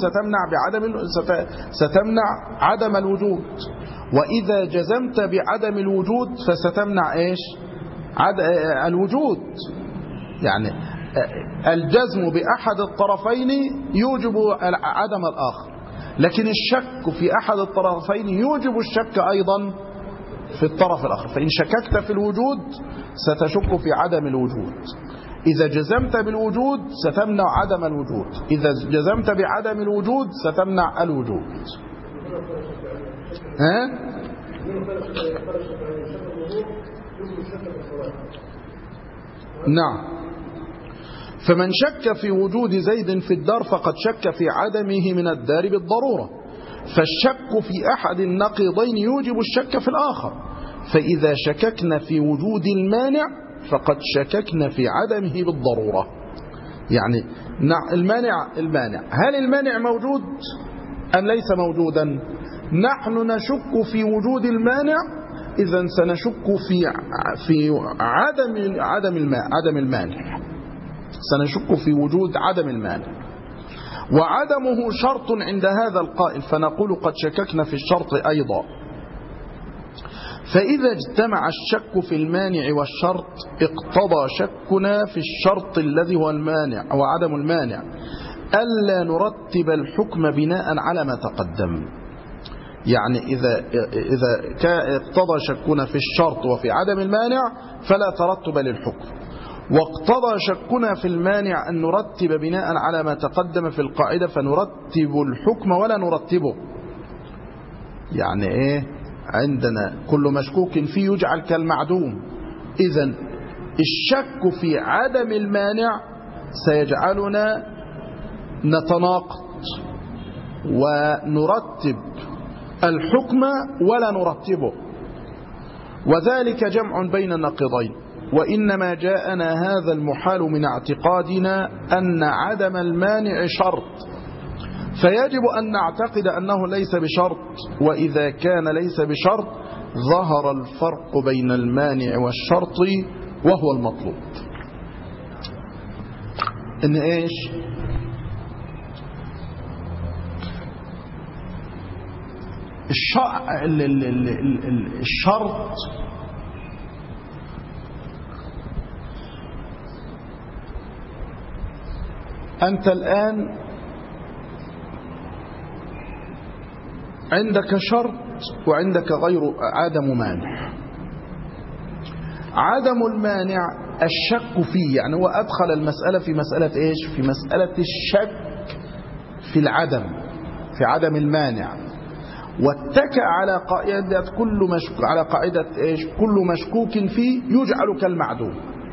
ستمنع عدم الوجود، وإذا جزمت بعدم الوجود فستمنع إيش؟ الوجود. يعني الجزم بأحد الطرفين يوجب عدم الآخر، لكن الشك في أحد الطرفين يوجب الشك أيضا في الطرف الآخر. فإن شككت في الوجود ستشك في عدم الوجود، إذا جزمت بالوجود ستمنع عدم الوجود، إذا جزمت بعدم الوجود ستمنع الوجود. نعم. فمن شك في وجود زيد في الدار فقد شك في عدمه من الدار بالضرورة، فالشك في أحد النقيضين يوجب الشك في الآخر، فإذا شككنا في وجود المانع فقد شككنا في عدمه بالضرورة. يعني المانع هل المانع موجود أم ليس موجودا؟ نحن نشك في وجود المانع، إذن سنشك في عدم المانع، سنشك في وجود عدم المانع، وعدمه شرط عند هذا القائل، فنقول قد شككنا في الشرط أيضا. فإذا اجتمع الشك في المانع والشرط اقتضى شكنا في الشرط الذي هو المانع وعدم المانع ألا نرتب الحكم بناء على ما تقدم. يعني إذا اقتضى شكنا في الشرط وفي عدم المانع فلا ترتب للحكم، واقتضى شكنا في المانع أن نرتب بناء على ما تقدم في القاعدة فنرتب الحكم ولا نرتبه. يعني إيه؟ عندنا كل مشكوك فيه يجعل كالمعدوم، إذن الشك في عدم المانع سيجعلنا نتناقض ونرتب الحكم ولا نرتبه، وذلك جمع بين النقيضين. وإنما جاءنا هذا المحال من اعتقادنا أن عدم المانع شرط، فيجب أن نعتقد أنه ليس بشرط، وإذا كان ليس بشرط ظهر الفرق بين المانع والشرط وهو المطلوب. إن إيش؟ الشرط أنت الآن عندك شرط وعندك غير عدم مانع. عدم المانع الشك فيه، يعني هو أدخل المسألة في مسألة إيش؟ في مسألة الشك في العدم، في عدم المانع، واتكأ على قاعدة على قاعدة إيش؟ كل مشكوك فيه يجعل كالمعدوم.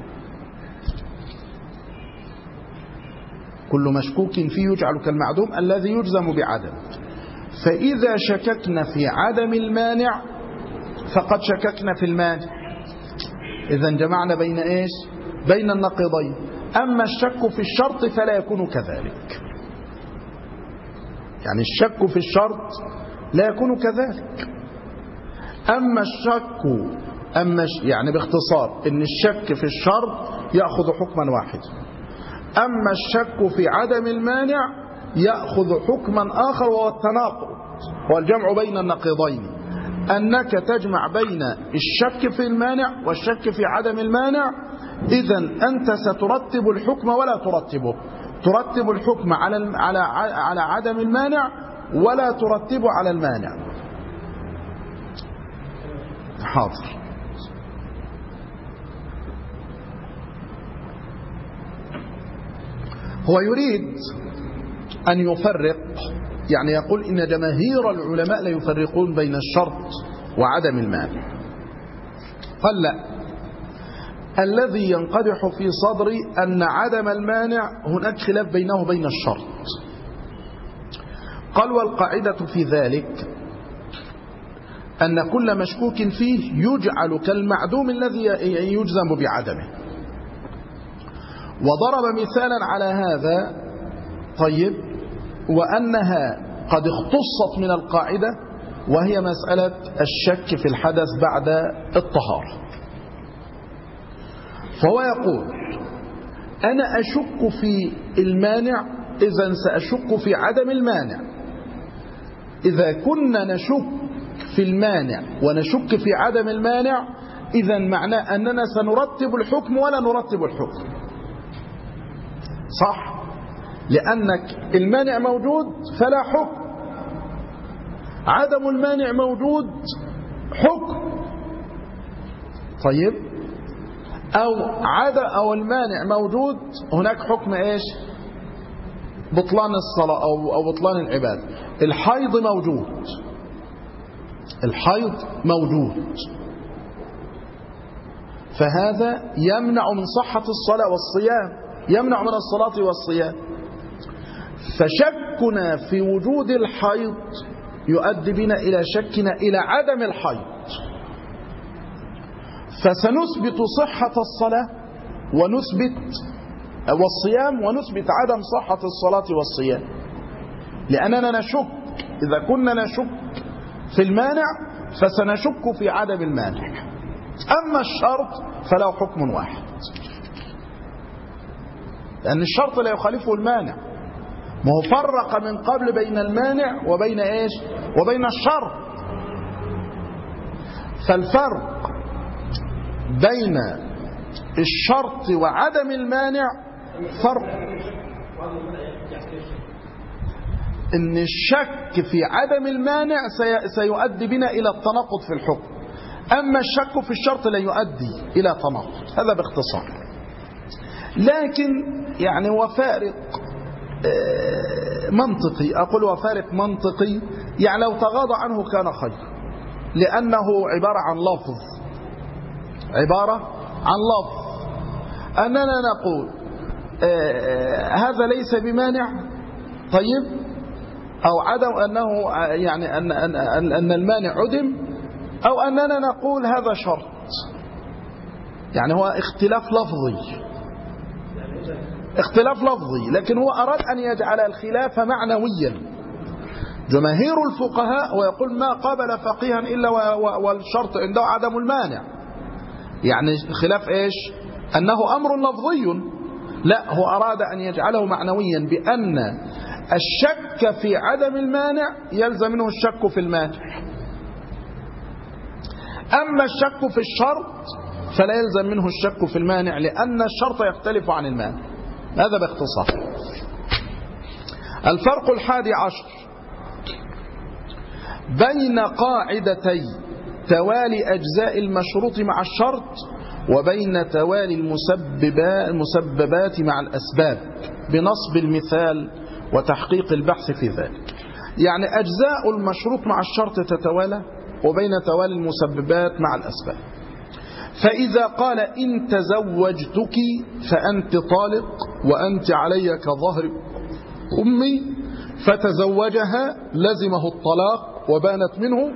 كل مشكوك فيه يجعل كالمعدوم الذي يجزم بعدم. فإذا شككنا في عدم المانع فقد شككنا في المانع، إذن جمعنا بين إيش؟ بين النقيضين. أما الشك في الشرط فلا يكون كذلك، يعني الشك في الشرط لا يكون كذلك. يعني باختصار إن الشك في الشرط يأخذ حكما واحدا، أما الشك في عدم المانع يأخذ حكما آخر وهو التناقض، هو الجمع بين النقيضين، أنك تجمع بين الشك في المانع والشك في عدم المانع. إذن أنت سترتب الحكم ولا ترتبه، ترتب الحكم على عدم المانع ولا ترتبه على المانع. حاضر. هو يريد أن يفرق، يعني يقول إن جماهير العلماء لا يفرقون بين الشرط وعدم المانع. قال لا، الذي ينقدح في صدري أن عدم المانع هناك خلاف بينه وبين الشرط، قال والقاعدة في ذلك أن كل مشكوك فيه يجعل كالمعدوم الذي يجزم بعدمه. وضرب مثالا على هذا طيب وأنها قد اختصت من القاعدة، وهي مسألة الشك في الحدث بعد الطهارة. فهو يقول أنا أشك في المانع، إذن سأشك في عدم المانع. إذا كنا نشك في المانع ونشك في عدم المانع، إذن معناه أننا سنرتب الحكم ولا نرتب الحكم، صح؟ لأنك المانع موجود فلا حكم، عدم المانع موجود حكم. طيب أو المانع موجود، هناك حكم إيش؟ بطلان الصلاة أو بطلان العبادة. الحيض موجود، الحيض موجود، فهذا يمنع من صحة الصلاة والصيام، يمنع من الصلاة والصيام. فشكنا في وجود الحيض يؤدي بنا إلى شكنا إلى عدم الحيض، فسنثبت صحة الصلاة والصيام ونثبت عدم صحة الصلاة والصيام، لأننا نشك. إذا كنا نشك في المانع فسنشك في عدم المانع. أما الشرط فله حكم واحد، لأن الشرط لا يخالفه المانع. ما هو فرق من قبل بين المانع وبين إيش؟ وبين الشرط. فالفرق بين الشرط وعدم المانع فرق ان الشك في عدم المانع سيؤدي بنا الى التناقض في الحكم، اما الشك في الشرط لا يؤدي الى تناقض. هذا باختصار. لكن يعني هو فارق منطقي، اقول وفارق منطقي، يعني لو تغاضى عنه كان خير، لانه عبارة عن لفظ، عبارة عن لفظ. أننا نقول هذا ليس بمانع، طيب، أو عدم أنه يعني أن المانع عدم، أو أننا نقول هذا شرط. يعني هو اختلاف لفظي، اختلاف لفظي، لكن هو أراد أن يجعل الخلاف معنويا. جماهير الفقهاء ويقول ما قابل فقيها إلا والشرط عنده عدم المانع. يعني خلاف إيش؟ أنه أمر لفظي. لا، هو أراد أن يجعله معنويا، بأن الشك في عدم المانع يلزم منه الشك في المانع، أما الشك في الشرط فلا يلزم منه الشك في المانع، لأن الشرط يختلف عن المانع. هذا باختصار. الفرق 11 بين قاعدتي توالي أجزاء المشروط مع الشرط وبين توالي المسببات مع الأسباب بنصب المثال وتحقيق البحث في ذلك. يعني أجزاء المشروط مع الشرط تتوالى، وبين توالي المسببات مع الأسباب. فإذا قال إن تزوجتك فأنت طالق وأنت علي كظهر أمي، فتزوجها لزمه الطلاق وبانت منه،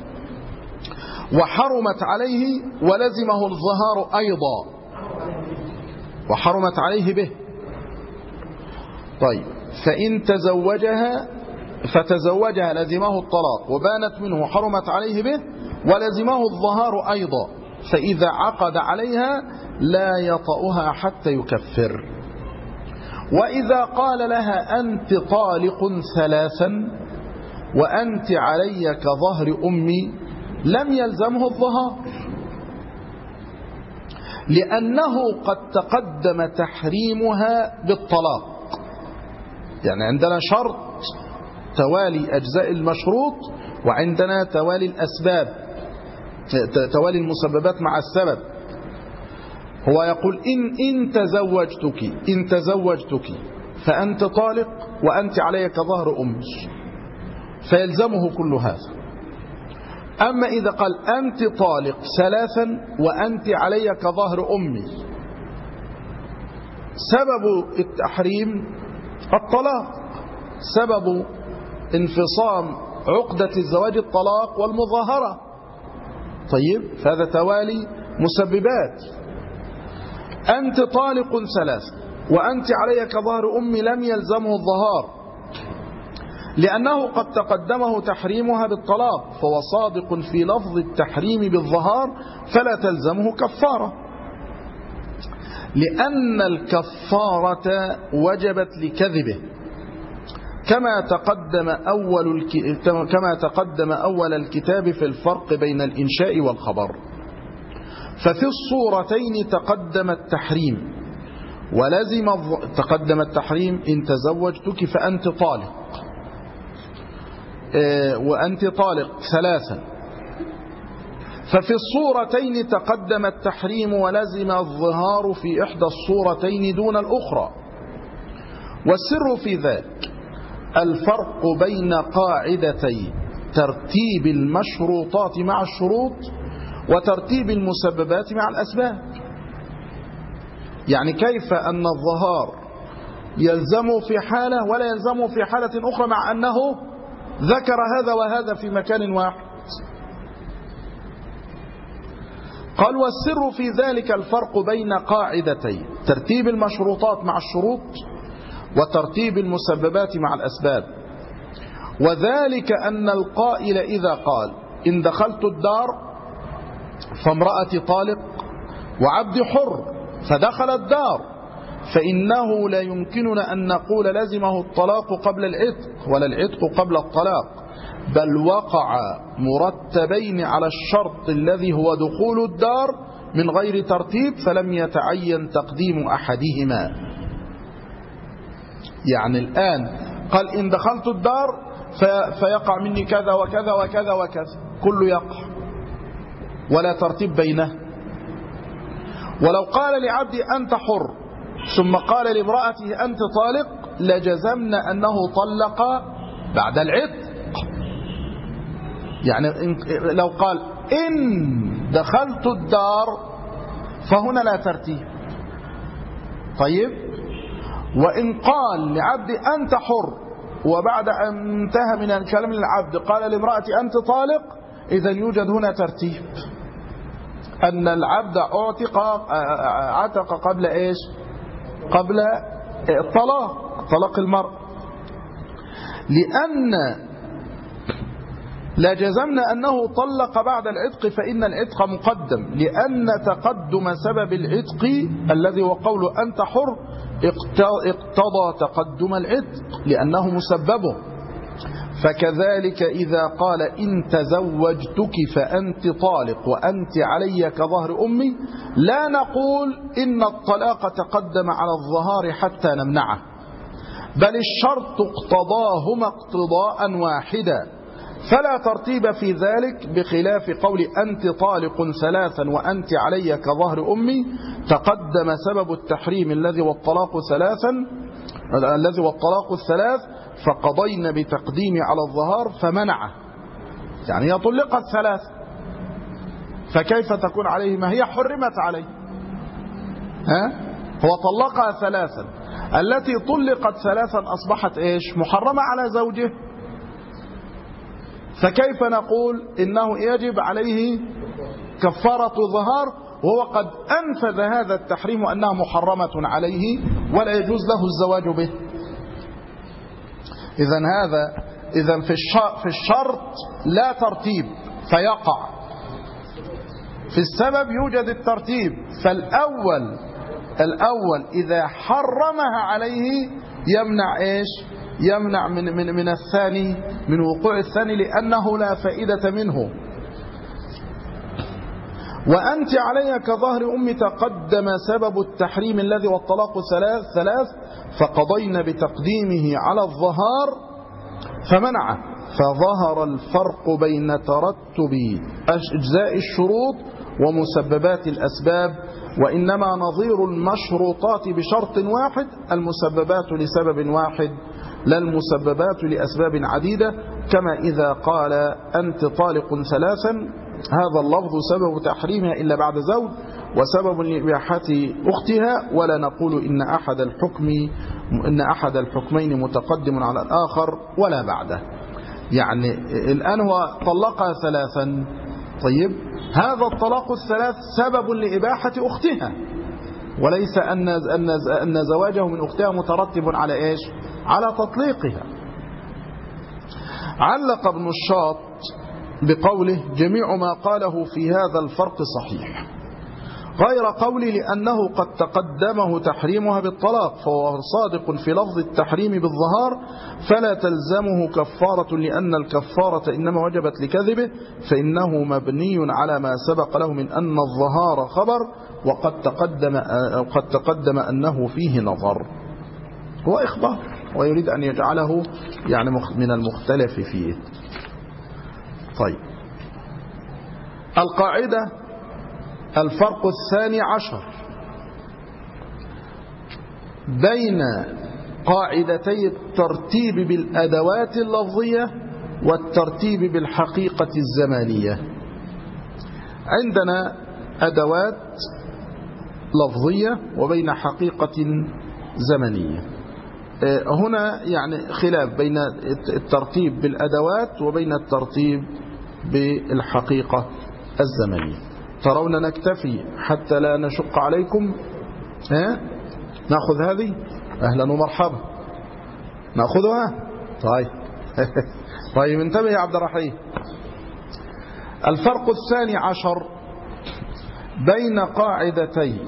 وحرمت عليه ولزمه الظهار أيضا، وحرمت عليه به. طيب، فإن فتزوجها لزمه الطلاق وبانت منه وحرمت عليه به ولزمه الظهار أيضا، فإذا عقد عليها لا يطأها حتى يكفر. وإذا قال لها أنت طالق ثلاثا وأنت علي كظهر أمي لم يلزمه الظهار، لأنه قد تقدم تحريمها بالطلاق. يعني عندنا شرط توالي أجزاء المشروط، وعندنا توالي الأسباب، توالي المسببات مع السبب. هو يقول إن تزوجتك فأنت طالق وأنت علي كظهر أمي، فيلزمه كل هذا. أما إذا قال أنت طالق ثلاثا وأنت علي كظهر أمي، سبب التحريم الطلاق، سبب انفصام عقدة الزواج الطلاق والمظاهرة. طيب، فهذا توالي مسببات. أنت طالق 3 وأنت علي كظهر أمي لم يلزمه الظهار، لأنه قد تقدمه تحريمها بالطلاق، فهو صادق في لفظ التحريم بالظهار فلا تلزمه كفارة، لأن الكفارة وجبت لكذبه، كما تقدم أول الكتاب في الفرق بين الإنشاء والخبر. ففي الصورتين تقدم التحريم ولزم تقدم التحريم: إن تزوجتك فأنت طالق، وأنت طالق 3. ففي الصورتين تقدم التحريم ولزم الظهار في إحدى الصورتين دون الأخرى. والسر في ذلك الفرق بين قاعدتي ترتيب المشروطات مع الشروط وترتيب المسببات مع الأسباب. يعني كيف أن الظهار يلزم في حالة ولا يلزم في حالة أخرى، مع أنه ذكر هذا وهذا في مكان واحد. قال: والسر في ذلك الفرق بين قاعدتي ترتيب المشروطات مع الشروط وترتيب المسببات مع الأسباب. وذلك أن القائل إذا قال: إن دخلت الدار فامرأتي طالق وعبدي حر فدخل الدار، فإنه لا يمكننا أن نقول لزمه الطلاق قبل العتق ولا العتق قبل الطلاق، بل وقع مرتبين على الشرط الذي هو دخول الدار من غير ترتيب، فلم يتعين تقديم أحدهما. يعني الآن قال: إن دخلت الدار فيقع مني كذا وكذا وكذا وكذا، كله يقع ولا ترتيب بينه. ولو قال لعبدي أنت حر ثم قال لامرأته أنت طالق لجزمنا أنه طلق بعد العتق. يعني لو قال إن دخلت الدار فهنا لا ترتيب. طيب، وإن قال لعبدي أنت حر وبعد أن انتهى من الكلام للعبد قال لامرأتي أنت طالق، إذن يوجد هنا ترتيب، أن العبد عتق قبل إيش؟ قبل طلاق المرء. لأن لا جزمنا أنه طلق بعد العتق، فإن العتق مقدم، لأن تقدم سبب العتق الذي هو قول أنت حر اقتضى تقدم العتق لأنه مسببه. فكذلك إذا قال إن تزوجتك فأنت طالق وأنت علي كظهر أمي، لا نقول إن الطلاق تقدم على الظهار حتى نمنعه، بل الشرط اقتضاهما اقتضاء واحدا، فلا ترتيب في ذلك، بخلاف قول أنت طالق 3 وأنت علي كظهر أمي، تقدم سبب التحريم الذي هو الطلاق 3 فقضينا بتقديم على الظهار فمنعه. يعني هي طلقت 3، فكيف تكون عليه ما هي حرمت عليه؟ هو طلقها 3، التي طلقت 3 أصبحت إيش؟ محرمة على زوجه. فكيف نقول إنه يجب عليه كفارة ظهار وهو قد أنفذ هذا التحريم وأنها محرمة عليه ولا يجوز له الزواج به؟ إذن في الشرط لا ترتيب فيقع، في السبب يوجد الترتيب. فالأول إذا حرمها عليه يمنع إيش؟ يمنع من الثاني، من وقوع الثاني، لأنه لا فائدة منه. وأنت علي كظهر أمي تقدم سبب التحريم الذي هو الطلاق 3 فقضينا بتقديمه على الظهار فمنعه، فظهر الفرق بين ترتب أجزاء الشروط ومسببات الأسباب، وإنما نظير المشروطات بشرط واحد المسببات لسبب واحد لا المسببات لأسباب عديدة. كما إذا قال أنت طالق 3، هذا اللفظ سبب تحريمها إلا بعد زوج وسبب لإباحة أختها، ولا نقول إن أحد الحكمين متقدم على الآخر ولا بعده. يعني الآن هو طلقها 3. طيب هذا الطلاق الثلاث سبب لإباحة أختها، وليس أن زواجه من أختها مترتب على إيش؟ على تطليقها. علق ابن الشاط بقوله: جميع ما قاله في هذا الفرق صحيح، غير قولي لأنه قد تقدمه تحريمها بالطلاق، فهو صادق في لفظ التحريم بالظهار، فلا تلزمه كفارة، لأن الكفارة إنما وجبت لكذبه، فإنه مبني على ما سبق له من أن الظهار خبر، وقد تقدم أنه فيه نظر. هو إخبار ويريد أن يجعله يعني من المختلف فيه. طيب، القاعدة الفرق 12 بين قاعدتي الترتيب بالأدوات اللفظية والترتيب بالحقيقة الزمانية. عندنا أدوات لفظية وبين حقيقة زمنية. هنا يعني خلاف بين الترتيب بالأدوات وبين الترتيب بالحقيقة الزمنية. ترون نكتفي حتى لا نشق عليكم؟ نأخذ هذه؟ أهلا ومرحبا، نأخذها؟ طيب طيب انتبه يا عبد الرحيم. الفرق 12 بين قاعدتي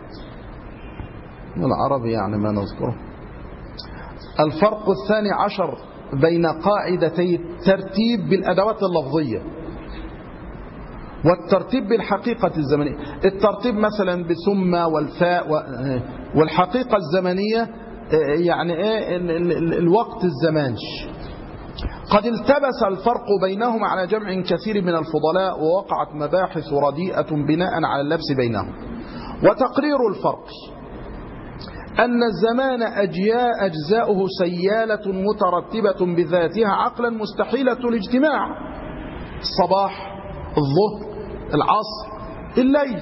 العربي يعني ما نذكره. الفرق 12 بين قاعدتي الترتيب بالأدوات اللفظية والترتيب بالحقيقة الزمنية. الترتيب مثلا بثم والفاء، والحقيقة الزمنية يعني ايه؟ الوقت الزماني. قد التبس الفرق بينهما على جمع كثير من الفضلاء، ووقعت مباحث رديئة بناء على اللبس بينهم. وتقرير الفرق أن الزمان أجزاؤه سيالة مترتبة بذاتها عقلا مستحيلة الاجتماع: الصباح، الظهر، العصر، الليل.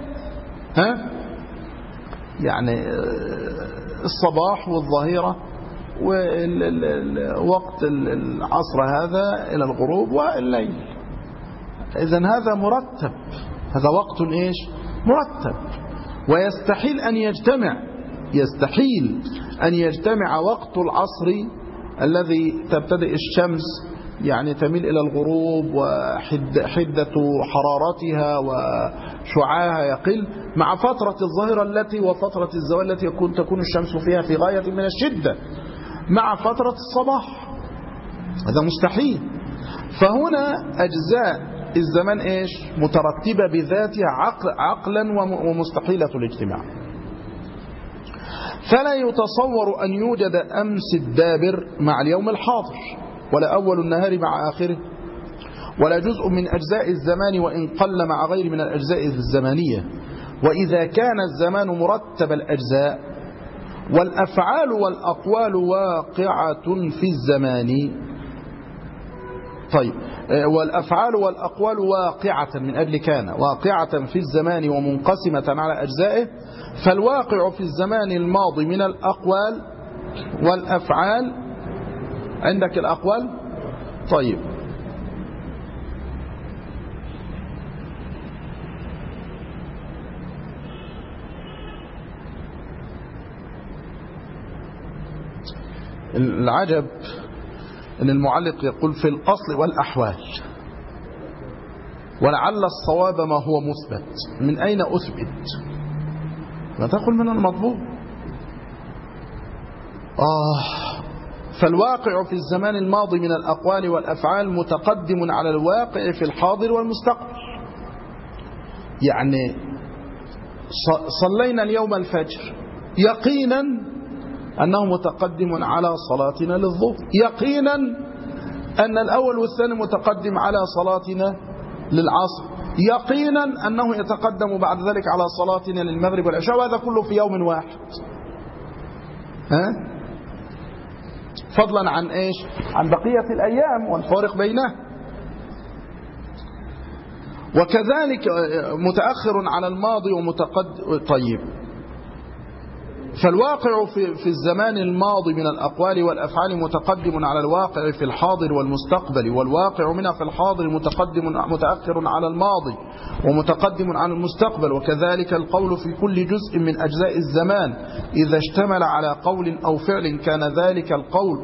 يعني الصباح والظهيرة ووقت العصر هذا إلى الغروب والليل. إذن هذا مرتب، هذا وقت إيش؟ مرتب. ويستحيل أن يجتمع وقت العصر الذي تبتدئ الشمس يعني تميل إلى الغروب وحدة حرارتها وشعاعها يقل مع فترة الظهيرة وفترة الزوال التي تكون الشمس فيها في غاية من الشدة مع فترة الصباح. هذا مستحيل. فهنا أجزاء الزمان إيش؟ مترتبة بذاتها عقلا ومستحيلة الاجتماع. فلا يتصور أن يوجد أمس الدابر مع اليوم الحاضر، ولا أول النهار مع آخره، ولا جزء من أجزاء الزمان وإن قل مع غير من الأجزاء الزمانية. وإذا كان الزمان مرتب الأجزاء والأفعال والأقوال واقعة في الزمان، طيب، والأفعال والأقوال واقعة من أجل كان واقعة في الزمان ومنقسمة على أجزائه، فالواقع في الزمان الماضي من الأقوال والأفعال. عندك الأقوال؟ طيب، العجب أن المعلق يقول في الأصل والأحوال، ولعل الصواب ما هو مثبت. من أين أثبت؟ ما تقول من المطلوب. فالواقع في الزمان الماضي من الأقوال والأفعال متقدم على الواقع في الحاضر والمستقبل. يعني صلينا اليوم الفجر، يقينا أنه متقدم على صلاتنا للظهر، يقينا أن الأول والثاني متقدم على صلاتنا للعصر، يقينا أنه يتقدم بعد ذلك على صلاتنا للمغرب والعشاء، وهذا كله في يوم واحد. فضلا عن إيش؟ عن بقية الأيام والفارق بينها. وكذلك متأخر على الماضي ومتقدم. طيب، فالواقع في الزمان الماضي من الأقوال والأفعال متقدم على الواقع في الحاضر والمستقبل، والواقع منها في الحاضر متأخر على الماضي ومتقدم على المستقبل. وكذلك القول في كل جزء من أجزاء الزمان إذا اشتمل على قول أو فعل كان ذلك القول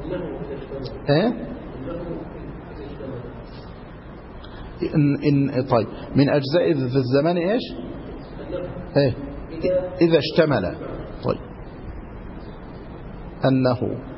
طيب من أجزاء الزمان إيش إذا اشتمل. طيب أنه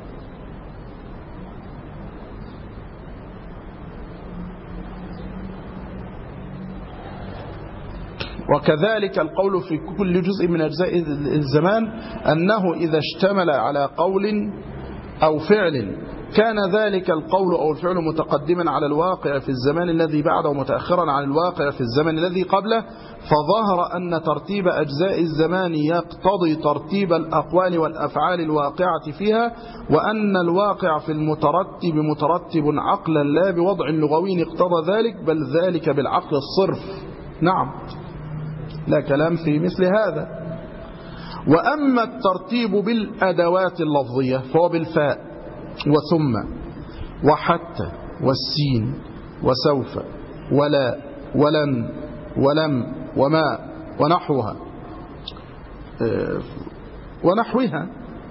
وكذلك القول في كل جزء من أجزاء الزمان أنه إذا اشتمل على قول أو فعل كان ذلك القول أو الفعل متقدما على الواقع في الزمان الذي بعده ومتأخرا عن الواقع في الزمن الذي قبله. فظهر أن ترتيب أجزاء الزمان يقتضي ترتيب الأقوال والأفعال الواقعة فيها، وأن الواقع في المترتب مترتب عقلا لا بوضع لغوي اقتضى ذلك، بل ذلك بالعقل الصرف. نعم، لا كلام في مثل هذا. وأما الترتيب بالأدوات اللفظية فهو بالفاء وثم وحتى والسين وسوف ولا ولن ولم وما ونحوها.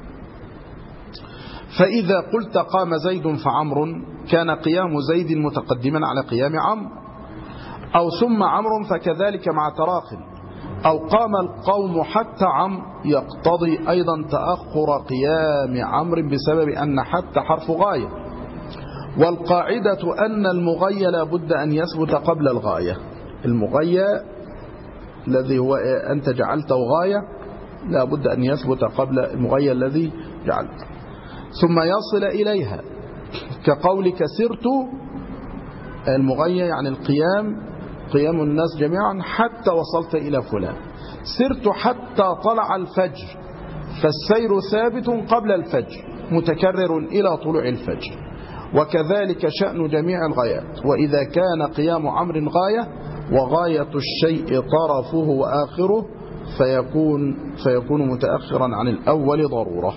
فإذا قلت قام زيد فعمر كان قيام زيد متقدما على قيام عمرو، أو ثم عمرو فكذلك مع تراخٍ، أو قام القوم حتى عمرو يقتضي أيضا تأخر قيام عمرو بسبب أن حتى حرف غاية. والقاعدة أن المغيّ لا بد أن يثبت قبل الغاية. المغيّ الذي هو أنت جعلته غاية لا بد أن يثبت قبل المغيّ الذي جعلته، ثم يصل إليها، كقولك سرت. المغيّ يعني القيام، قيام الناس جميعا حتى وصلت إلى فلان. سرت حتى طلع الفجر، فالسير ثابت قبل الفجر متكرر إلى طلوع الفجر. وكذلك شأن جميع الغايات. وإذا كان قيام عمرو غاية وغاية الشيء طرفه وآخره فيكون متأخرا عن الأول ضرورة.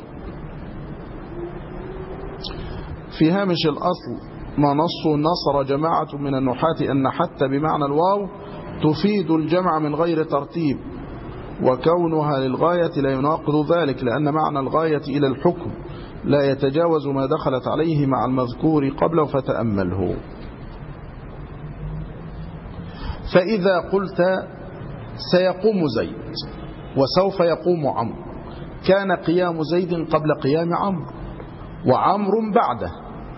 في هامش الأصل ما نصر جماعة من النحاة أن حتى بمعنى الواو تفيد الجمع من غير ترتيب، وكونها للغاية لا يناقض ذلك، لأن معنى الغاية إلى الحكم لا يتجاوز ما دخلت عليه مع المذكور قبله، فتأمله. فإذا قلت سيقوم زيد وسوف يقوم عمرو كان قيام زيد قبل قيام عمرو وعمرو بعده،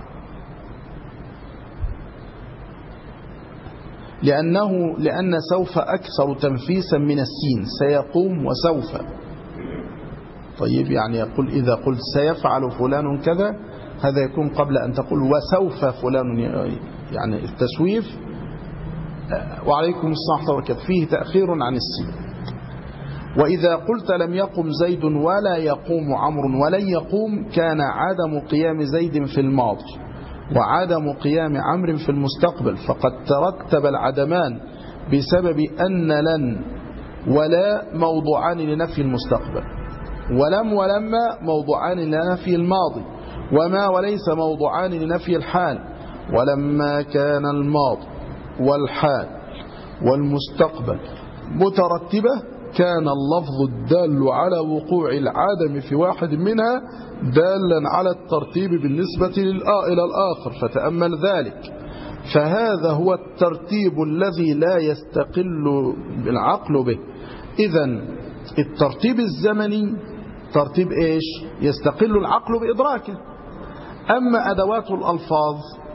لأن سوف أكثر تنفيسا من السين، سيقوم وسوف. طيب يعني يقول إذا قلت سيفعل فلان كذا هذا يكون قبل أن تقول وسوف فلان، يعني التسويف. وعليكم الصلاة والبركاته فيه تأخير عن السين. وإذا قلت لم يقم زيد ولا يقوم عمرو ولن يقوم كان عدم قيام زيد في الماضي وعدم قيام عمرو في المستقبل، فقد ترتب العدمان بسبب أن لن ولا موضوعان لنفي المستقبل، ولم ولما موضوعان لنفي الماضي، وما وليس موضوعان لنفي الحال. ولما كان الماضي والحال والمستقبل مترتبة كان اللفظ الدال على وقوع العدم في واحد منها دالا على الترتيب بالنسبة إلى الآخر، فتأمل ذلك. فهذا هو الترتيب الذي لا يستقل العقل به. إذن الترتيب الزمني ترتيب إيش؟ يستقل العقل بإدراكه. أما أدوات الألفاظ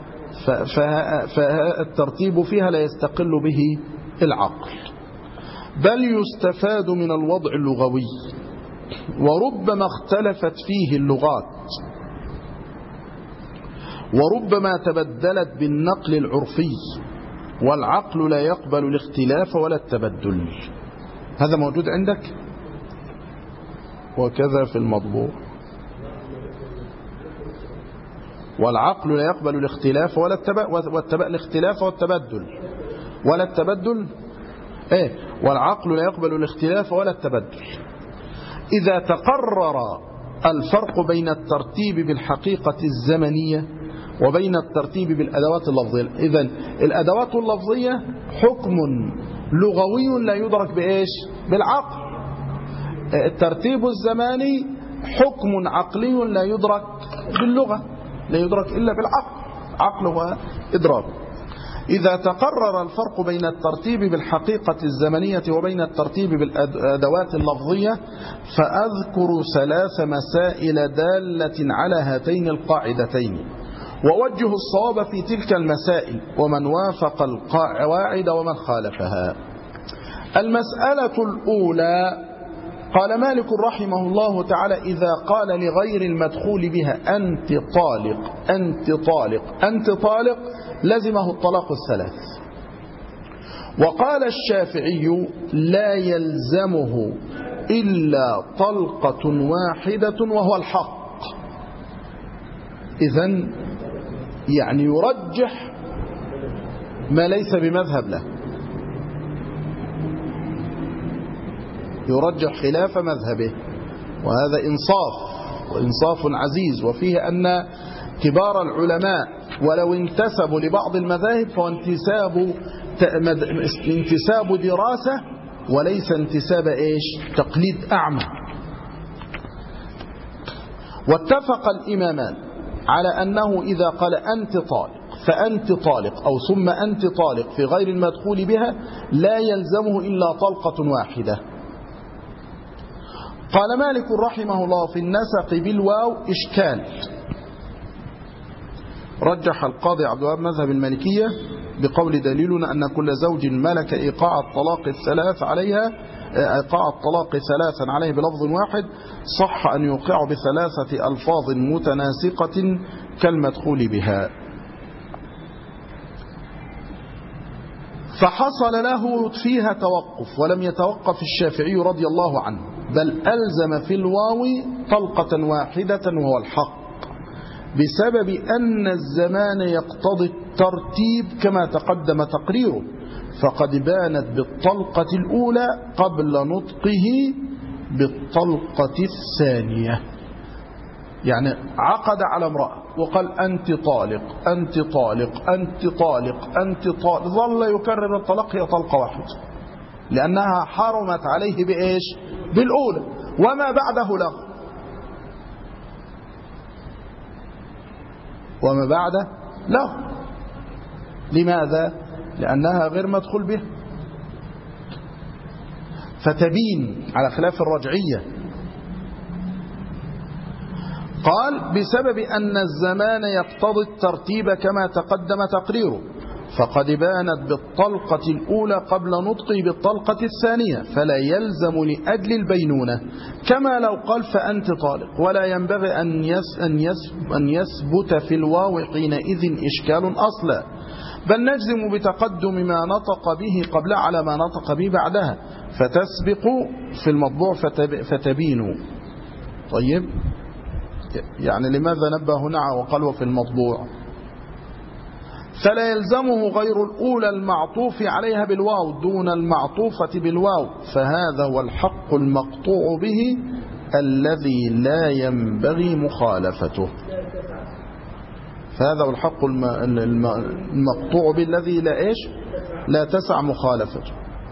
فالترتيب فيها لا يستقل به العقل، بل يستفاد من الوضع اللغوي، وربما اختلفت فيه اللغات، وربما تبدلت بالنقل العرفي، والعقل لا يقبل الاختلاف ولا التبدل. هذا موجود عندك وكذا في المطبوع. والعقل لا يقبل الاختلاف ولا الاختلاف والتبدل ولا التبدل والعقل لا يقبل الاختلاف ولا التبدل. إذا تقرر الفرق بين الترتيب بالحقيقة الزمنية وبين الترتيب بالأدوات اللفظية. إذن الأدوات اللفظية حكم لغوي لا يدرك بإيش؟ بالعقل. الترتيب الزماني حكم عقلي لا يدرك باللغة، لا يدرك إلا بالعقل، عقل وإدراك. إذا تقرر الفرق بين الترتيب بالحقيقة الزمنية وبين الترتيب بالأدوات اللفظية فأذكر 3 مسائل دالة على هاتين القاعدتين، ووجه الصواب في تلك المسائل ومن وافق القواعد ومن خالفها. المسألة الأولى، قال مالك رحمه الله تعالى: إذا قال لغير المدخول بها أنت طالق أنت طالق أنت طالق لزمه الطلاق الثلاث. وقال الشافعي: لا يلزمه إلا طلقة واحدة وهو الحق. إذن يعني يرجح ما ليس بمذهب له، يرجح خلاف مذهبه، وهذا إنصاف وإنصاف عزيز. وفيه أن كبار العلماء ولو انتسبوا لبعض المذاهب فهو انتساب دراسة وليس انتساب تقليد أعمى. واتفق الإمامان على أنه إذا قال أنت طالق فأنت طالق أو ثم أنت طالق في غير المدخول بها لا يلزمه إلا طلقة واحدة. قال مالك رحمه الله: في النسق بالواو إشكال. رجح القاضي عبد الوهاب مذهب المالكية بقول: دليلنا أن كل زوج ملك إيقاع الطلاق الثلاث عليها إيقاع الطلاق ثلاثا عليه بلفظ واحد صح أن يوقع ب3 ألفاظ متناسقة كالمدخول بها. فحصل له فيها توقف، ولم يتوقف الشافعي رضي الله عنه، بل ألزم في الواو طلقة واحدة وهو الحق، بسبب أن الزمان يقتضي الترتيب كما تقدم تقريره، فقد بانت بالطلقة الأولى قبل نطقه بالطلقة الثانية. يعني عقد على امرأة وقال أنت طالق أنت طالق أنت طالق أنت طالق، ظل يكرر الطلاق، هي طلقة واحدة لأنها حرمت عليه بإيش؟ بالأولى، وما بعده له، وما بعده له. لماذا؟ لأنها غير مدخول به، فتبين على خلاف الرجعية. قال: بسبب أن الزمان يقتضي الترتيب كما تقدم تقريره، فقد بانت بالطلقة الأولى قبل نطقه بالطلقة الثانية، فلا يلزم لأجل البينونة، كما لو قال فأنت طالق، ولا ينبغي أن يثبت في الواو حينئذ إشكال أصلا، بل نجزم بتقدم ما نطق به قبل على ما نطق به بعدها، فتسبق في المطبوع فتبين. طيب، يعني لماذا نبه هنا وقال وفي المطبوع؟ فلا يلزمه غير الأولى المعطوف عليها بالواو دون المعطوفة بالواو، فهذا هو الحق المقطوع به الذي لا ينبغي مخالفته. فهذا هو الحق المقطوع به الذي لا تسع مخالفته.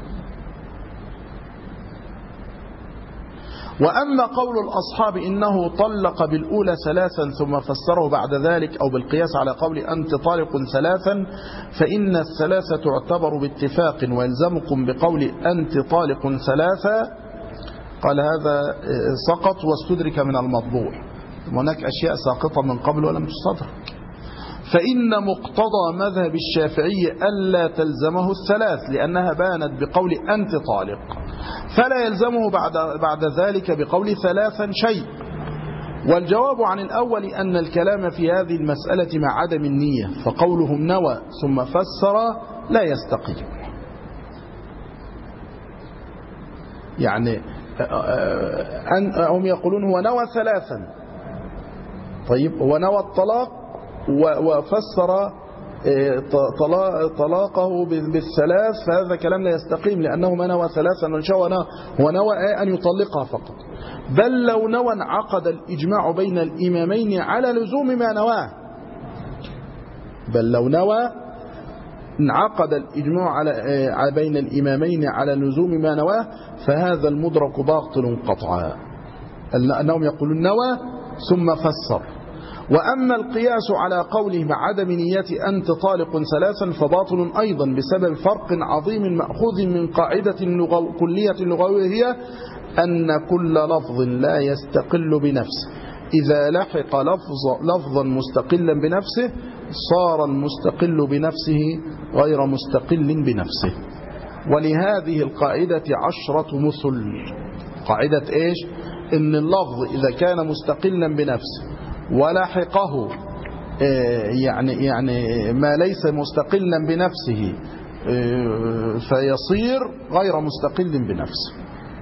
وأما قول الأصحاب إنه طلق بالأولى 3 ثم فسره بعد ذلك أو بالقياس على قول أنت طالق 3، فإن 3 تعتبر باتفاق، ويلزمكم بقول أنت طالق 3. قال هذا سقط واستدرك من المطبوع، هناك أشياء ساقطة من قبل ولم تستدرك. فإن مقتضى مذهب الشافعي ألا تلزمه 3 لأنها بانت بقول أنت طالق، فلا يلزمه بعد ذلك بقول 3 شيء. والجواب عن الأول أن الكلام في هذه المسألة مع عدم النية، فقولهم نوى ثم فسر لا يستقيم. يعني هم يقولون هو نوى 3، طيب هو نوى الطلاق وفسر طلاقه بالثلاث، فهذا كلام لا يستقيم، لأنه ما نوى ثلاثا هو نوى أن يطلقها فقط. بل لو نوى انعقد الإجماع بين الإمامين على لزوم ما نواه، بل لو نوى انعقد الإجماع بين الإمامين على لزوم ما نواه، فهذا المدرك باطل قطعا، أنهم يقولون نوى ثم فسر. وأما القياس على قوله مع عدم نية أنت طالق ثلاثا فباطل أيضا، بسبب فرق عظيم مأخوذ من قاعدة كلية لغوية، هي أن كل لفظ لا يستقل بنفسه إذا لحق لفظا مستقلا بنفسه صار المستقل بنفسه غير مستقل بنفسه. ولهذه القاعدة 10 مثل. قاعدة إيش؟ إن اللفظ إذا كان مستقلا بنفسه ولحقه يعني ما ليس مستقلا بنفسه فيصير غير مستقل بنفسه.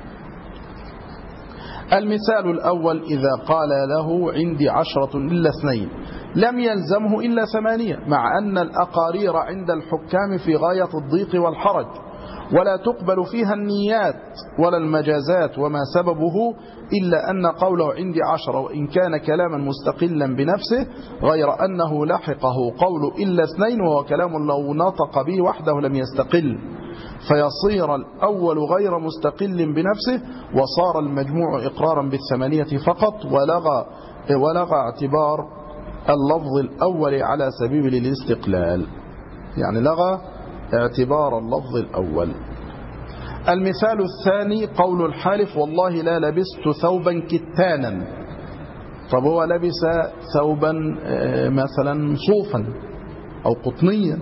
المثال الأول: إذا قال له عندي 10 إلا 2 لم يلزمه إلا 8، مع أن الأقارير عند الحكام في غاية الضيق والحرج، ولا تقبل فيها النيات ولا المجازات، وما سببه إلا أن قوله عندي 10 وإن كان كلاما مستقلا بنفسه، غير أنه لحقه قول إلا 2 وهو كلام لو نطق به وحده لم يستقل، فيصير الأول غير مستقل بنفسه، وصار المجموع إقرارا بال8 فقط، ولغى اعتبار اللفظ الأول على سبيل الاستقلال، يعني لغى اعتبار اللفظ الأول. المثال الثاني: قول الحالف والله لا لبست ثوبا كتانا. طب هو لبس ثوبا مثلا صوفا أو قطنيا،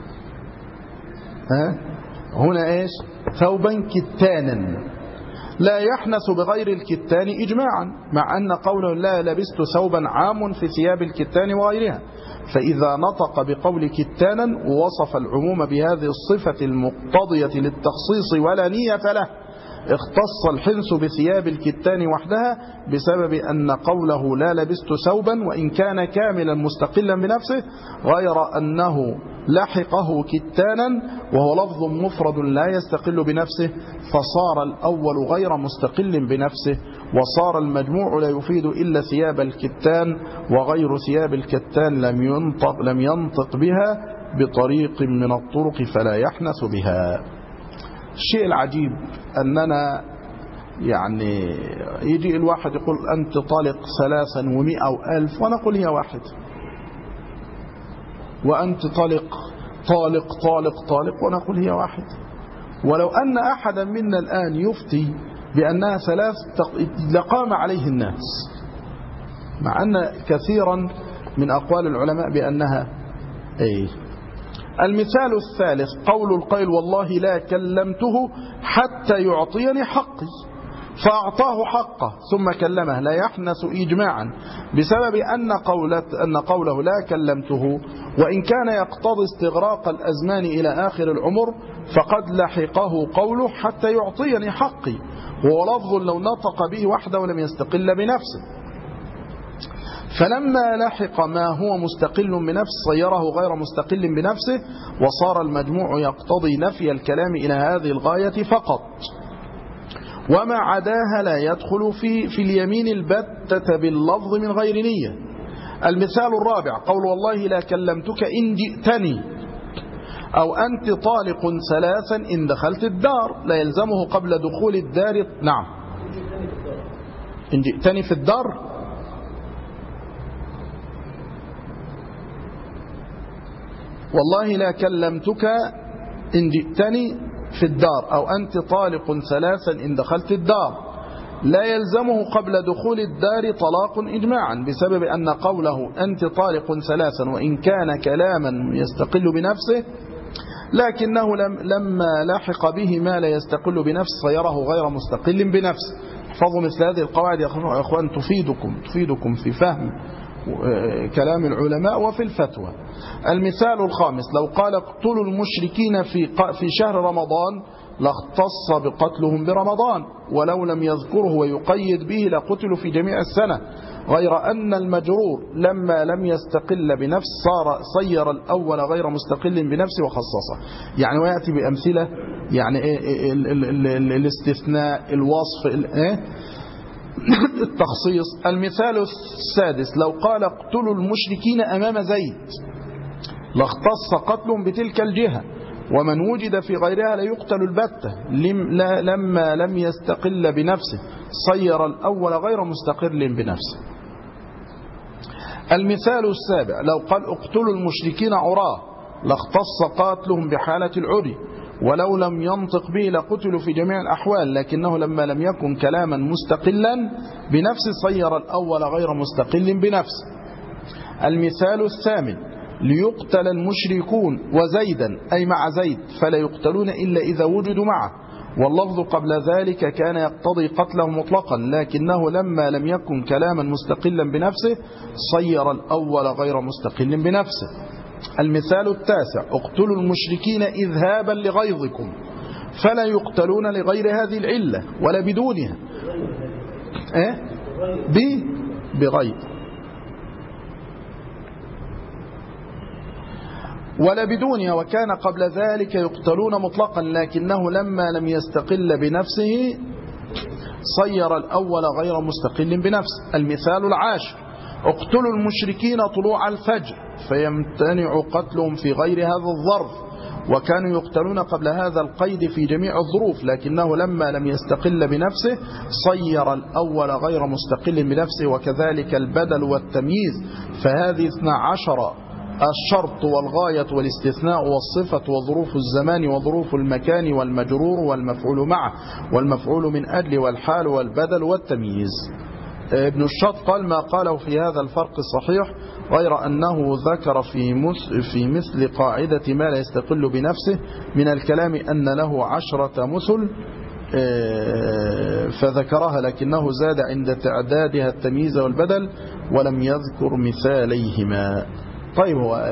هنا إيش؟ ثوبا كتانا، لا يحنث بغير الكتان إجماعا، مع أن قوله لا لبست ثوبا عام في ثياب الكتان وغيرها، فإذا نطق بقول كتانا ووصف العموم بهذه الصفة المقتضية للتخصيص ولا نية له، اختص الحنث بثياب الكتان وحدها، بسبب أن قوله لا لبست ثوبا وإن كان كاملا مستقلا بنفسه، غير أنه لحقه كتانا وهو لفظ مفرد لا يستقل بنفسه، فصار الأول غير مستقل بنفسه، وصار المجموع لا يفيد إلا ثياب الكتان، وغير ثياب الكتان لم ينطق بها بطريق من الطرق فلا يحنث بها. الشيء العجيب أننا يعني يجي الواحد يقول أنت طالق 300 أو 1000 ونقول هي واحد، وأنت طالق ونقول هي واحد. ولو أن أحدا منا الآن يفتي بأنها 3 لقام عليه الناس، مع أن كثيرا من أقوال العلماء بأنها المثال الثالث: قول القائل والله لا كلمته حتى يعطيني حقي، فأعطاه حقه ثم كلمه، لا يحنث إجماعا، بسبب أن قوله لا كلمته وإن كان يقتضي استغراق الأزمان إلى آخر العمر، فقد لحقه قوله حتى يعطيني حقي، وهو لفظ لو نطق به وحده ولم يستقل بنفسه، فلما لحق ما هو مستقل بنفسه صيره غير مستقل بنفسه، وصار المجموع يقتضي نفي الكلام إلى هذه الغاية فقط، وما عداها لا يدخل في اليمين البتة باللفظ من غير نية. المثال الرابع: قول والله لا كلمتك إن جئتني، أو أنت طالق 3 إن دخلت الدار، لا يلزمه قبل دخول الدار. نعم، إن جئتني في الدار، والله لا كلمتك إن جئتني في الدار، أو أنت طالق 3 إن دخلت الدار، لا يلزمه قبل دخول الدار طلاق إجماعا، بسبب أن قوله أنت طالق 3 وإن كان كلاما يستقل بنفسه، لكنه لما لحق به ما لا يستقل بنفسه صيره غير مستقل بنفسه. احفظوا مثل هذه القواعد يا أخوان، تفيدكم في فهم كلام العلماء وفي الفتوى. المثال الخامس: لو قال اقتلوا المشركين في شهر رمضان لاختص بقتلهم برمضان، ولو لم يذكره ويقيد به لقتلوا في جميع السنة، غير أن المجرور لما لم يستقل بنفس صير الأول غير مستقل بنفسه وخصصه. يعني ويأتي بأمثلة، يعني الاستثناء، الوصف، التخصيص. المثال السادس: لو قال اقتلوا المشركين أمام زيد لاختص قتلهم بتلك الجهة، ومن وجد في غيرها لا يقتل البتة لما لم يستقل بنفسه، صير الأول غير مستقل بنفسه. المثال السابع: لو قال اقتلوا المشركين عراه لاختص قاتلهم بحالة العري، ولو لم ينطق به لقتلوا في جميع الأحوال، لكنه لما لم يكن كلاما مستقلا بنفسه صير الأول غير مستقل بنفسه. المثال الثامن: ليقتل المشركون وزيدا أي مع زيد، فلا يقتلون إلا إذا وجدوا معه، واللفظ قبل ذلك كان يقتضي قتله مطلقا، لكنه لما لم يكن كلاما مستقلا بنفسه صير الأول غير مستقل بنفسه. المثال التاسع: اقتلوا المشركين إذهابا لغيظكم، فلا يقتلون لغير هذه العلة ولا بدونها. بغيظ ولا بدونها، وكان قبل ذلك يقتلون مطلقا، لكنه لما لم يستقل بنفسه صير الأول غير مستقل بنفسه. المثال العاشر: اقتلوا المشركين طلوع الفجر، فيمتنع قتلهم في غير هذا الظرف، وكانوا يقتلون قبل هذا القيد في جميع الظروف، لكنه لما لم يستقل بنفسه صير الأول غير مستقل بنفسه، وكذلك البدل والتمييز، فهذه 12: الشرط والغاية والاستثناء والصفة وظروف الزمان وظروف المكان والمجرور والمفعول معه والمفعول من أجل والحال والبدل والتمييز. ابن الشط قال: ما قاله في هذا الفرق الصحيح، غير أنه ذكر في مثل قاعدة ما لا يستقل بنفسه من الكلام أن له 10 مثل فذكرها، لكنه زاد عند تعدادها التمييز والبدل ولم يذكر مثاليهما. طيب، هو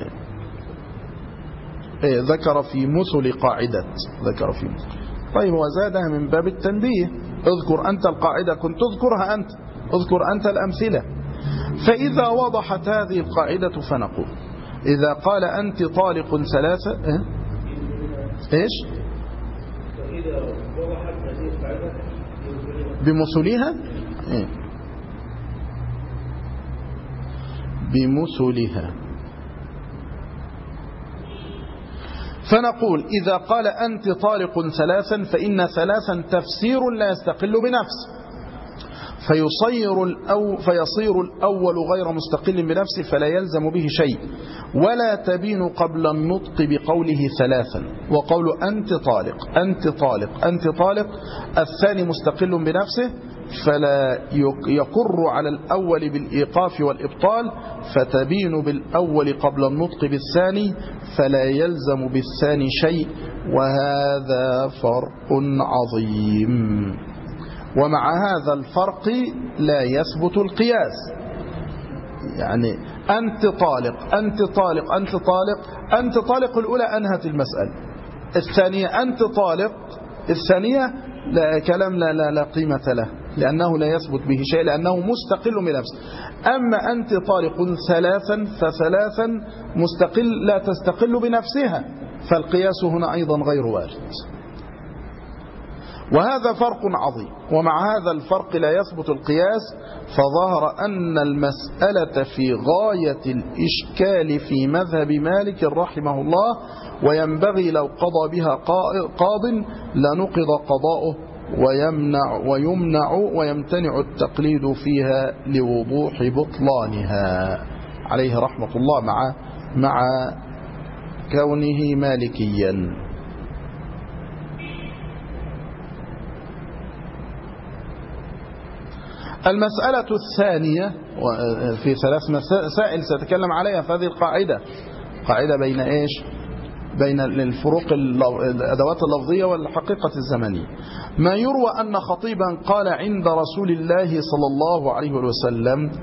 ذكر في مثل قاعدة، طيب هو زادها من باب التنبيه. اذكر أنت القاعدة، كنت تذكرها أنت، اذكر أنت الأمثلة. فإذا وضحت هذه القاعدة فنقول: إذا قال أنت طالق 3 إيش؟ فإذا وضحت هذه القاعدة بمثلها، بمثلها. فنقول: إذا قال أنت طالق 3 فإن 3 تفسير لا يستقل بنفسه، فيصير الأول غير مستقل بنفسه، فلا يلزم به شيء، ولا تبين قبل النطق بقوله 3. وقول أنت طالق أنت طالق أنت طالق الثاني مستقل بنفسه، فلا يقر على الأول بالإيقاف والإبطال، فتبين بالأول قبل النطق بالثاني، فلا يلزم بالثاني شيء، وهذا فرق عظيم. ومع هذا الفرق لا يثبت القياس. يعني أنت طالق أنت طالق أنت طالق أنت طالق الأولى أنهت المسألة، الثانية أنت طالق الثانية لا كلام لا قيمة له، لأنه لا يثبت به شيء، لأنه مستقل بنفسه. أما أنت طالق 3 ف3 مستقل لا تستقل بنفسها، فالقياس هنا أيضا غير وارد، وهذا فرق عظيم. ومع هذا الفرق لا يثبت القياس، فظهر أن المسألة في غاية الإشكال في مذهب مالك رحمه الله، وينبغي لو قضى بها قاض لنقض قضاؤه ويمتنع التقليد فيها لوضوح بطلانها عليه رحمة الله، مع كونه مالكيا. المسألة الثانية في 3 مسائل سأتكلم عليها في هذه القاعدة، قاعدة بين إيش؟ بين الفروق الأدوات اللفظية والحقيقة الزمنية. ما يروى أن خطيبا قال عند رسول الله صلى الله عليه وسلم: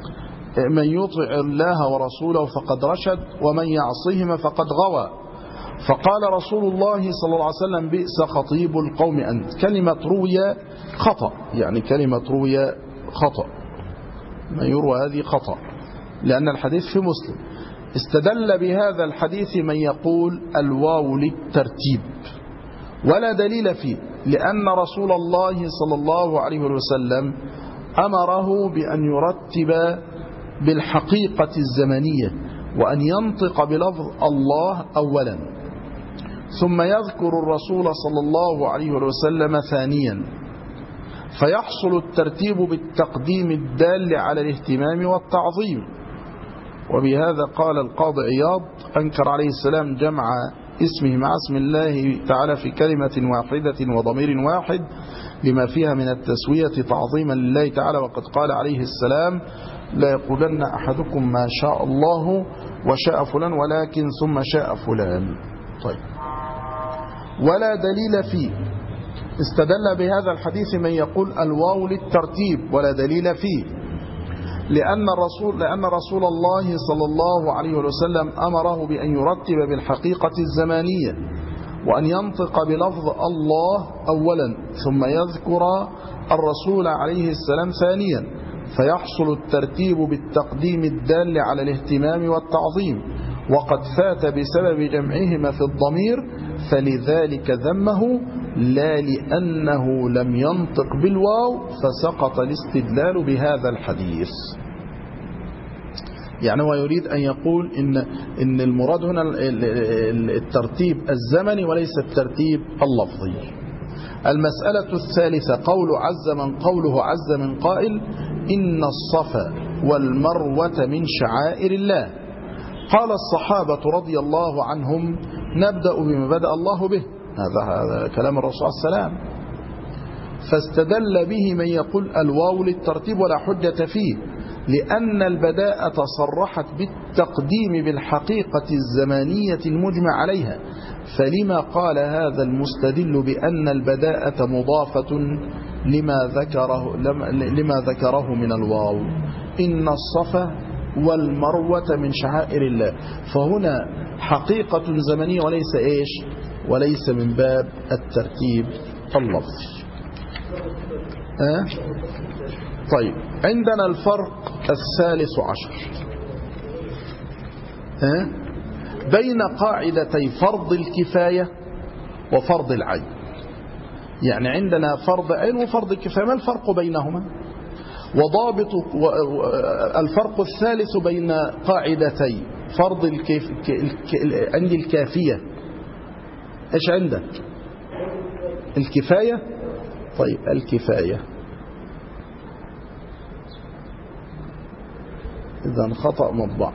من يطع الله ورسوله فقد رشد ومن يعصهما فقد غوى. فقال رسول الله صلى الله عليه وسلم بئس خطيب القوم أنت. كلمة روي خطأ، يعني كلمة روي خطأ، ما يروى هذه خطأ، لأن الحديث في مسلم. استدل بهذا الحديث من يقول الواو للترتيب ولا دليل فيه، لأن رسول الله صلى الله عليه وسلم أمره بأن يرتب بالحقيقة الزمنية وأن ينطق بلفظ الله أولا، ثم يذكر الرسول صلى الله عليه وسلم ثانيا، فيحصل الترتيب بالتقديم الدال على الاهتمام والتعظيم. وبهذا قال القاضي عياض أنكر عليه السلام جمع اسمه مع اسم الله تعالى في كلمة واحدة وضمير واحد لما فيها من التسوية تعظيما لله تعالى، وقد قال عليه السلام لا يقولن أحدكم ما شاء الله وشاء فلان ولكن ثم شاء فلان. طيب، ولا دليل فيه. استدل بهذا الحديث من يقول الواو للترتيب ولا دليل فيه، لأن رسول الله صلى الله عليه وسلم أمره بأن يرتب بالحقيقة الزمانية وأن ينطق بلفظ الله أولا ثم يذكر الرسول عليه السلام ثانيا، فيحصل الترتيب بالتقديم الدال على الاهتمام والتعظيم، وقد فات بسبب جمعهما في الضمير، فلذلك ذمه لا لأنه لم ينطق بالواو فسقط الاستدلال بهذا الحديث. يعني هو يريد أن يقول إن المراد هنا الترتيب الزمني وليس الترتيب اللفظي. المسألة الثالثة قوله عز من قائل إن الصفا والمروة من شعائر الله. قال الصحابة رضي الله عنهم نبدأ بما بدأ الله به، هذا كلام الرسول صلى الله عليه وسلم، فاستدل به من يقول الواو للترتيب ولا حجة فيه، لأن البداءة صرحت بالتقديم بالحقيقة الزمانية المجمع عليها، فلما قال هذا المستدل بأن البداءة مضافة لما ذكره من الواو إن الصفا والمروة من شعائر الله، فهنا حقيقة زمنية وليس إيش، وليس من باب الترتيب اللفظي. طيب، عندنا الفرق الثالث عشر بين قاعدتي فرض الكفاية وفرض العين. يعني عندنا فرض عين وفرض الكفاية، ما الفرق بينهما؟ وضابط الفرق الثالث بين قاعدتي فرض عندي الكافية، ايش عندك؟ الكفاية. طيب، الكفاية إذن خطأ مطبع.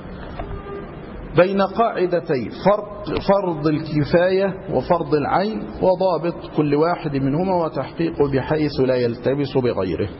بين قاعدتي فرض الكفاية وفرض العين، وضابط كل واحد منهما وتحقيقه بحيث لا يلتبس بغيره.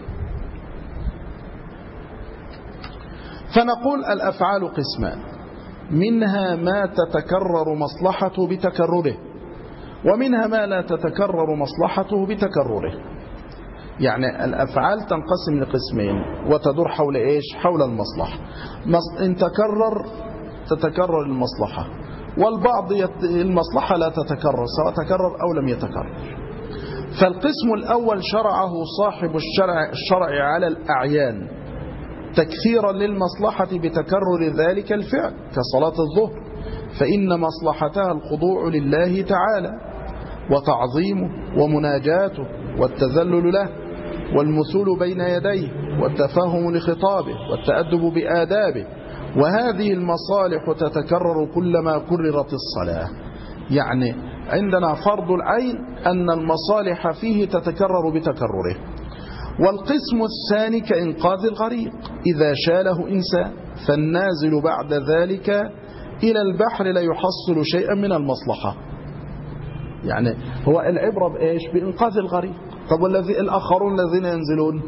فنقول الأفعال قسمان، منها ما تتكرر مصلحته بتكرره، ومنها ما لا تتكرر مصلحته بتكرره. يعني الأفعال تنقسم لقسمين وتدور حول إيش؟ حول المصلحة. إن تتكرر المصلحة، والبعض المصلحة لا تتكرر سواء تكرر أو لم يتكرر. فالقسم الأول شرعه صاحب الشرع على الأعيان تكثيرا للمصلحة بتكرر ذلك الفعل كصلاة الظهر، فإن مصلحتها الخضوع لله تعالى وتعظيمه ومناجاته والتذلل له والمثول بين يديه والتفهم لخطابه والتأدب بآدابه، وهذه المصالح تتكرر كلما كررت الصلاة. يعني عندنا فرض العين أن المصالح فيه تتكرر بتكرره. والقسم الثاني كإنقاذ الغريق إذا شاله إنسان، فالنازل بعد ذلك إلى البحر لا يحصل شيئا من المصلحة. يعني هو العبرة بإيش؟ بإنقاذ الغريق. طب الآخرون الذين ينزلون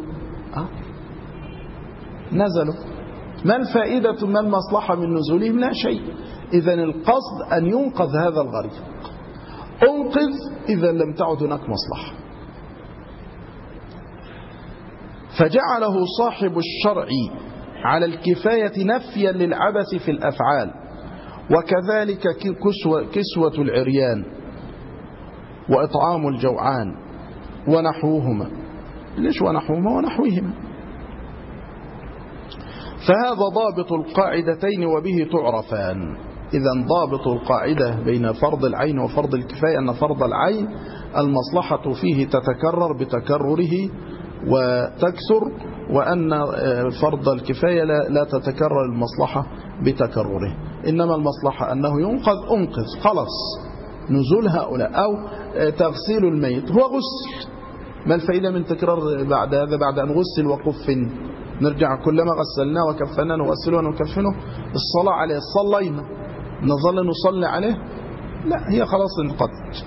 نزلوا، ما الفائدة ما المصلحة من نزولهم؟ لا شيء. إذن القصد أن ينقذ هذا الغريق، انقذ إذا لم تعد هناك مصلحة. فجعله صاحب الشرع على الكفاية نفيا للعبث في الأفعال، وكذلك كسوة العريان وإطعام الجوعان ونحوهما. ليش ونحوهما؟ ونحوهما. فهذا ضابط القاعدتين وبه تعرفان. إذا ضابط القاعدة بين فرض العين وفرض الكفاية أن فرض العين المصلحة فيه تتكرر بتكرره وتكثر، وأن فرض الكفاية لا تتكرر المصلحة بتكرره، إنما المصلحة أنه أنقذ خلاص نزول هؤلاء أو تغسيل الميت هو غسل. ما الفائدة من تكرار بعد هذا؟ بعد أن غسل وكفن نرجع كلما غسلناه وكفناه نغسله ونكفنه؟ الصلاة عليه صلينا نظل نصلي عليه؟ لا، هي خلاص انقضت.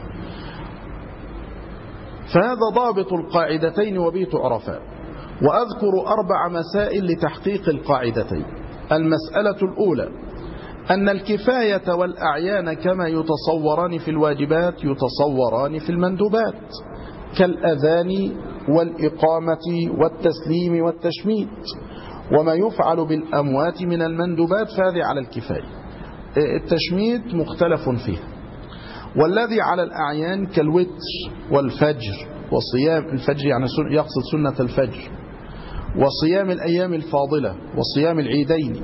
فهذا ضابط القاعدتين وبه تعرفان. وأذكر 4 مسائل لتحقيق القاعدتين. المسألة الأولى أن الكفاية والأعيان كما يتصوران في الواجبات يتصوران في المندوبات، كالأذان والإقامة والتسليم والتشميت. وما يفعل بالأموات من المندوبات فهذه على الكفاية، التشميت مختلف فيه. والذي على الأعيان كالوتر والفجر وصيام الفجر، يعني يقصد سنة الفجر، وصيام الأيام الفاضلة وصيام العيدين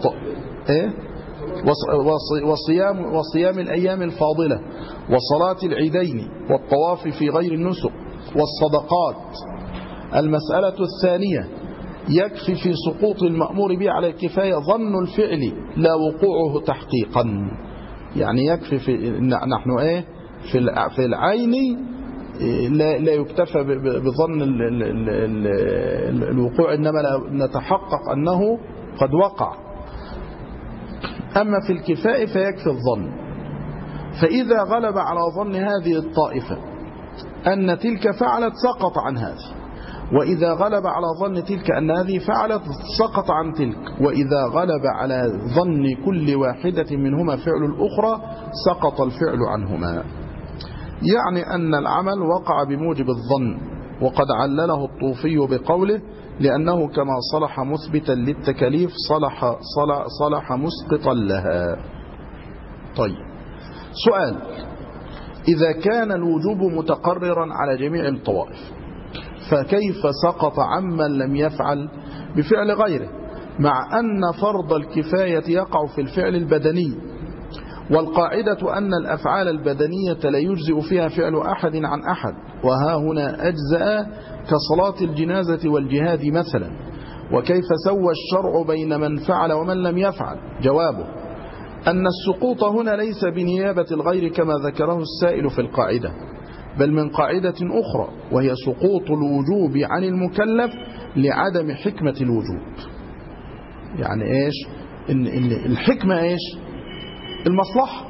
وصيام الأيام الفاضلة وصلاة العيدين والطواف في غير النسك والصدقات. المسألة الثانية يكفي في سقوط المأمور به على الكفاية ظن الفعل لا وقوعه تحقيقا. يعني يكفي نحن في العين لا يكتفى بظن الوقوع، إنما نتحقق أنه قد وقع. أما في الكفاية فيكفي الظن. فإذا غلب على ظن هذه الطائفة أن تلك فعلت سقط عن هذه، وإذا غلب على ظن تلك أن هذه فعلت سقط عن تلك، وإذا غلب على ظن كل واحدة منهما فعل الأخرى سقط الفعل عنهما. يعني أن العمل وقع بموجب الظن. وقد علله الطوفي بقوله لأنه كما صلح مثبتا للتكاليف صلح مسقطا لها. طيب، سؤال: إذا كان الوجوب متقررا على جميع الطوائف فكيف سقط عمن لم يفعل بفعل غيره، مع أن فرض الكفاية يقع في الفعل البدني، والقاعدة أن الأفعال البدنية لا يجزئ فيها فعل أحد عن أحد، وها هنا أجزاء كصلاة الجنازة والجهاد مثلا. وكيف سوى الشرع بين من فعل ومن لم يفعل؟ جوابه أن السقوط هنا ليس بنيابة الغير كما ذكره السائل في القاعدة، بل من قاعدة أخرى، وهي سقوط الوجوب عن المكلف لعدم حكمة الوجوب. يعني إيش؟ إن الحكمة إيش؟ المصلحة.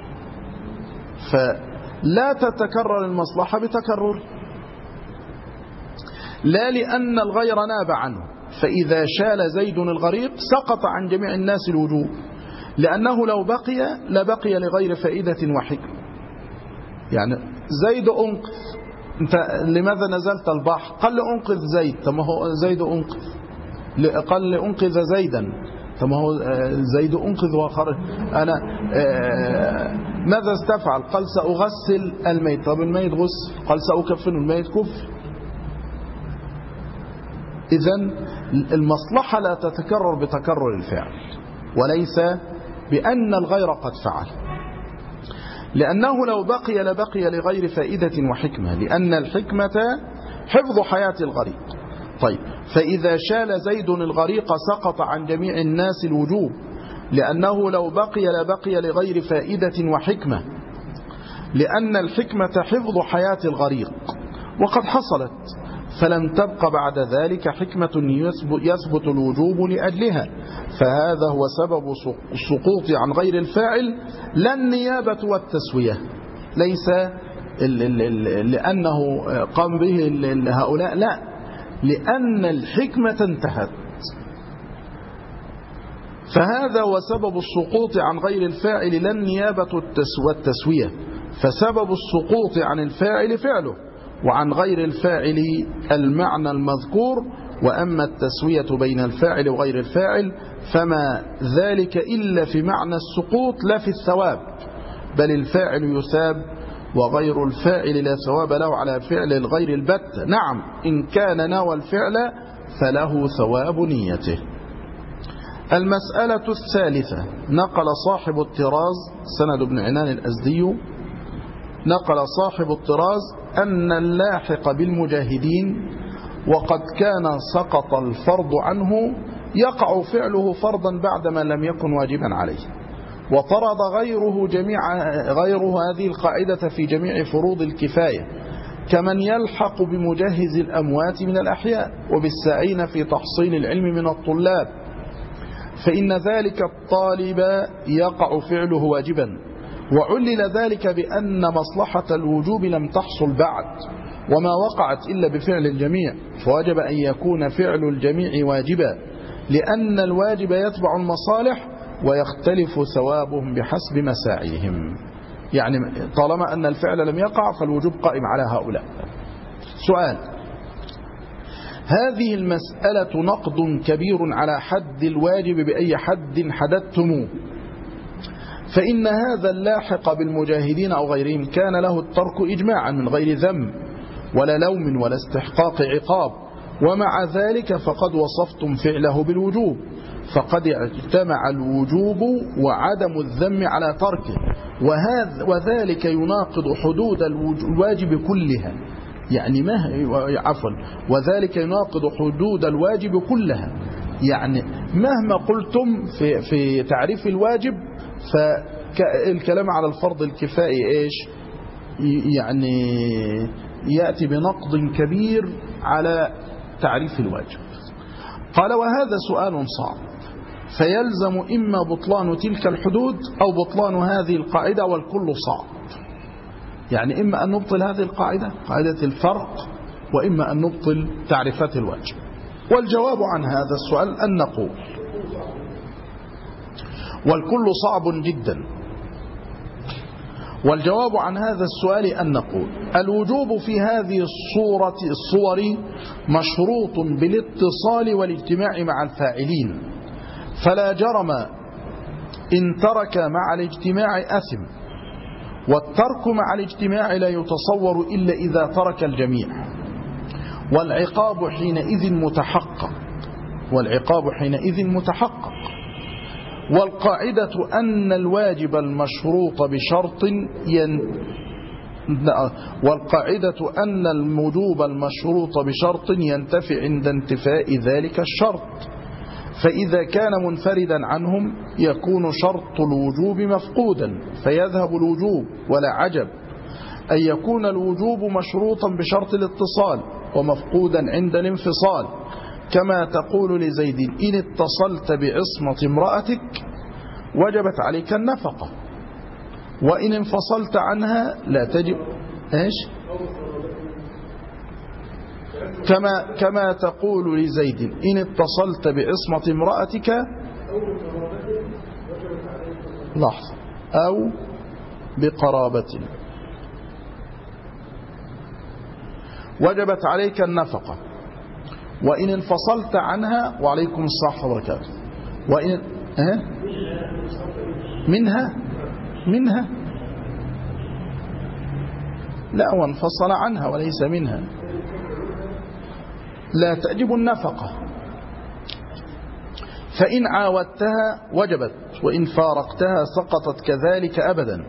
فلا تتكرر المصلحة بتكرر، لا لأن الغير ناب عنه، فإذا شال زيد الغريق سقط عن جميع الناس الوجوب، لأنه لو بقي لبقي لغير فائدة وحكمة. يعني زيد أنقذ، أنت لماذا نزلت البحر؟ قال لأنقذ زيد، طب ما هو زيد أنقذ. قال لأنقذ زيدا، طب ما هو زيد أنقذ وخرج. أنا ماذا استفعل؟ قال سأغسل الميت، طب الميت غسل. قال سأكفن الميت كفر. إذن المصلحة لا تتكرر بتكرر الفعل، وليس بأن الغير قد فعل، لأنه لو بقي لبقي لغير فائدة وحكمة، لأن الحكمة حفظ حياة الغريق. طيب، فإذا شال زيد الغريق سقط عن جميع الناس الوجوب، لأنه لو بقي لبقي لغير فائدة وحكمة، لأن الحكمة حفظ حياة الغريق وقد حصلت، فلم تبق بعد ذلك حكمة يثبت الوجوب لأجلها. فهذا هو سبب السقوط عن غير الفاعل، لا النيابة والتسوية، ليس لأنه قام به هؤلاء، لا، لأن الحكمة انتهت. فهذا هو سبب السقوط عن غير الفاعل، لا النيابة والتسوية. فسبب السقوط عن الفاعل فعله، وعن غير الفاعل المعنى المذكور، وأما التسوية بين الفاعل وغير الفاعل فما ذلك إلا في معنى السقوط لا في الثواب، بل الفاعل يثاب وغير الفاعل لا ثواب له على فعل الغير البت. نعم إن كان نوى الفعل فله ثواب نيته. المسألة الثالثة، نقل صاحب الطراز سند بن عنان الأزدي، نقل صاحب الطراز أن اللاحق بالمجاهدين وقد كان سقط الفرض عنه يقع فعله فرضا بعدما لم يكن واجبا عليه، وطرد غيره هذه القاعدة في جميع فروض الكفاية، كمن يلحق بمجهز الأموات من الأحياء وبالساعين في تحصيل العلم من الطلاب، فإن ذلك الطالب يقع فعله واجبا، وعلل ذلك بأن مصلحة الوجوب لم تحصل بعد وما وقعت إلا بفعل الجميع، فوجب أن يكون فعل الجميع واجبا، لأن الواجب يتبع المصالح ويختلف ثوابهم بحسب مساعيهم. يعني طالما أن الفعل لم يقع فالوجوب قائم على هؤلاء. سؤال: هذه المسألة نقد كبير على حد الواجب بأي حد حددتموه، فإن هذا اللاحق بالمجاهدين أو غيرهم كان له الترك إجماعا من غير ذم ولا لوم ولا استحقاق عقاب، ومع ذلك فقد وصفتم فعله بالوجوب، فقد اجتمع الوجوب وعدم الذم على تركه، وذلك يناقض حدود الواجب كلها. يعني وذلك يناقض حدود الواجب كلها. يعني مهما قلتم في تعريف الواجب فالكلام على الفرض الكفائي إيش؟ يعني يأتي بنقد كبير على تعريف الواجب. قال: وهذا سؤال صعب، فيلزم إما بطلان تلك الحدود أو بطلان هذه القاعدة، والكل صعب. يعني إما أن نبطل هذه القاعدة، قاعدة الفرق، وإما أن نبطل تعريفات الواجب. والجواب عن هذا السؤال أن نقول: والكل صعب جدا. والجواب عن هذا السؤال أن نقول: الوجوب في هذه الصور مشروط بالاتصال والاجتماع مع الفاعلين، فلا جرم إن ترك مع الاجتماع أثم، والترك مع الاجتماع لا يتصور إلا إذا ترك الجميع، والعقاب حينئذ متحقق. والقاعدة أن الواجب المشروط بشرط والقاعدة أن الوجوب المشروط بشرط ينتفي عند انتفاء ذلك الشرط، فإذا كان منفردا عنهم يكون شرط الوجوب مفقودا فيذهب الوجوب، ولا عجب أن يكون الوجوب مشروطا بشرط الاتصال ومفقودا عند الانفصال، كما تقول لزيد: إن اتصلت بعصمة امرأتك وجبت عليك النفقة، وإن انفصلت عنها لا تجب. إيش؟ كما تقول لزيد: إن اتصلت بعصمة امرأتك لحظة أو بقرابة وجبت عليك النفقة، وإن انفصلت عنها وعليكم الصحة والبركاته، وإن منها لا، وانفصل عنها وليس منها، لا تجب النفقة. فإن عاودتها وجبت، وإن فارقتها سقطت كذلك أبدا.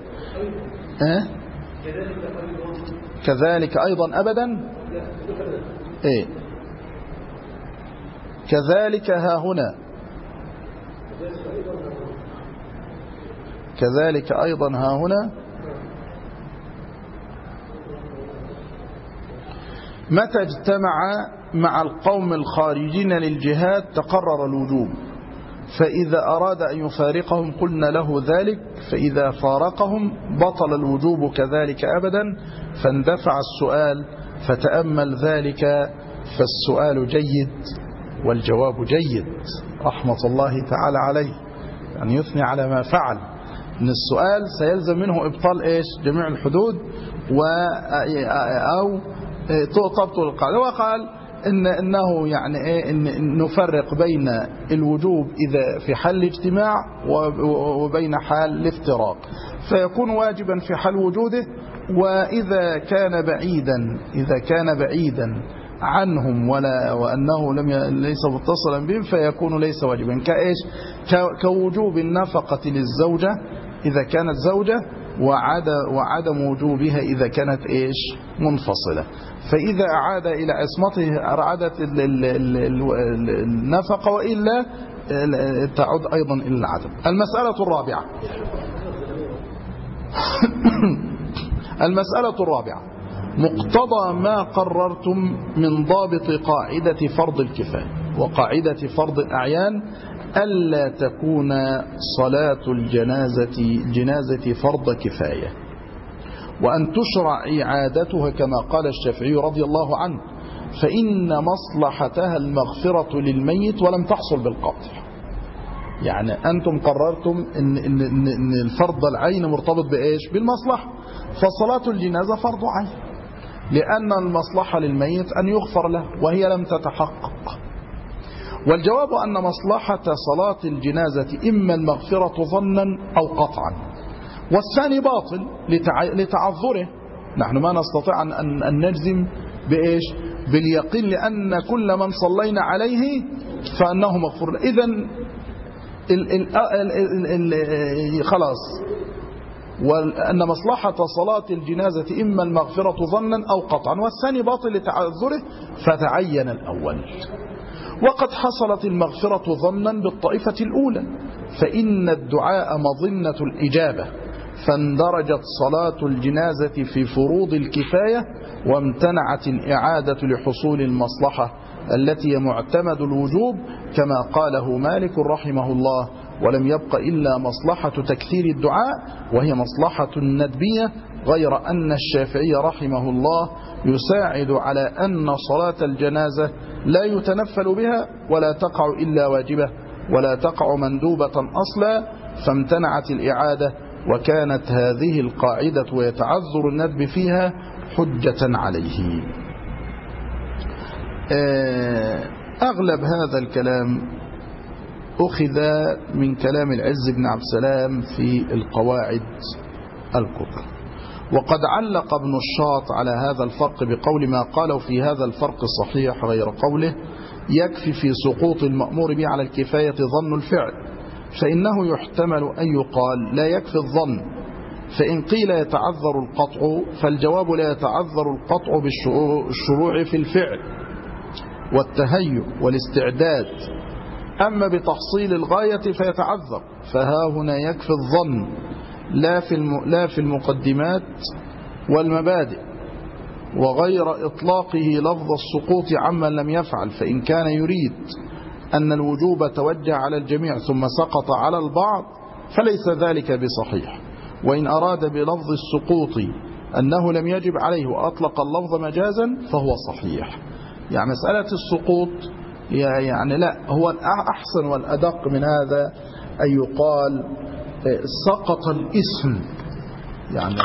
كذلك أيضا أبدا. إيه؟ كذلك ها هنا، كذلك أيضا ها هنا. متى اجتمع مع القوم الخارجين للجهاد تقرر الوجوب، فإذا أراد أن يفارقهم قلنا له ذلك، فإذا فارقهم بطل الوجوب كذلك أبدا. فاندفع السؤال، فتأمل ذلك، فالسؤال جيد والجواب جيد رحمة الله تعالى عليه، يعني يثني على ما فعل. إن السؤال سيلزم منه إبطال إيش؟ جميع الحدود أو تبطل القاعدة. وقال إنه يعني إيه إن نفرق بين الوجوب إذا في حال الاجتماع وبين حال الافتراق، فيكون واجبا في حال وجوده، وإذا كان بعيدا عنهم وأنه ليس متصلا بهم فيكون ليس واجبا، كإيش؟ كوجوب النفقة للزوجة إذا كانت زوجة، وعدم وجوبها إذا كانت إيش؟ منفصلة. فإذا أعاد إلى عصمته أعادت النفقة، وإلا تعود أيضا إلى العدم. المسألة الرابعة مقتضى ما قررتم من ضابط قاعدة فرض الكفاية وقاعدة فرض الأعيان ألا تكون صلاة الجنازة فرض كفاية، وأن تشرع إعادتها كما قال الشافعي رضي الله عنه، فإن مصلحتها المغفرة للميت ولم تحصل بالقطع. يعني أنتم قررتم إن الفرض العين مرتبط بإيش؟ بالمصلحة، فصلاة الجنازة فرض عين، لأن المصلحة للميت أن يغفر له وهي لم تتحقق. والجواب أن مصلحة صلاة الجنازة إما المغفرة ظنا أو قطعا، والثاني باطل لتعذره. نحن ما نستطيع أن نجزم بإيش؟ باليقين، لأن كل من صلينا عليه فأنه مغفور. إذن خلاص، وأن مصلحة صلاة الجنازة إما المغفرة ظنا أو قطعا، والثاني باطل لتعذره فتعين الأول. وقد حصلت المغفرة ظنا بالطائفة الأولى، فإن الدعاء مظنة الإجابة، فاندرجت صلاة الجنازة في فروض الكفاية، وامتنعت الإعادة لحصول المصلحة التي معتمد الوجوب كما قاله مالك رحمه الله: ولم يبق إلا مصلحة تكثير الدعاء وهي مصلحة ندبية، غير أن الشافعي رحمه الله يساعد على أن صلاة الجنازة لا يتنفل بها ولا تقع إلا واجبة ولا تقع مندوبة أصلا، فامتنعت الإعادة، وكانت هذه القاعدة ويتعذر الندب فيها حجة عليه. أغلب هذا الكلام أخذ من كلام العز بن عبد السلام في القواعد الكبرى، وقد علق ابن الشاط على هذا الفرق بقول: ما قاله في هذا الفرق صحيح، غير قوله يكفي في سقوط المأمور به على الكفاية ظن الفعل، فإنه يحتمل أن يقال لا يكفي الظن، فإن قيل يتعذر القطع فالجواب لا يتعذر القطع بالشروع في الفعل والتهيؤ والاستعداد، أما بتحصيل الغاية فيتعذر، فها هنا يكفي الظن لا في المقدمات والمبادئ، وغير إطلاقه لفظ السقوط عمن لم يفعل، فإن كان يريد أن الوجوب توجه على الجميع ثم سقط على البعض فليس ذلك بصحيح، وإن أراد بلفظ السقوط أنه لم يجب عليه وأطلق اللفظ مجازا فهو صحيح. يعني مسألة السقوط يعني لا، هو الأحسن والأدق من هذا أن يقال سقط الاسم، يعني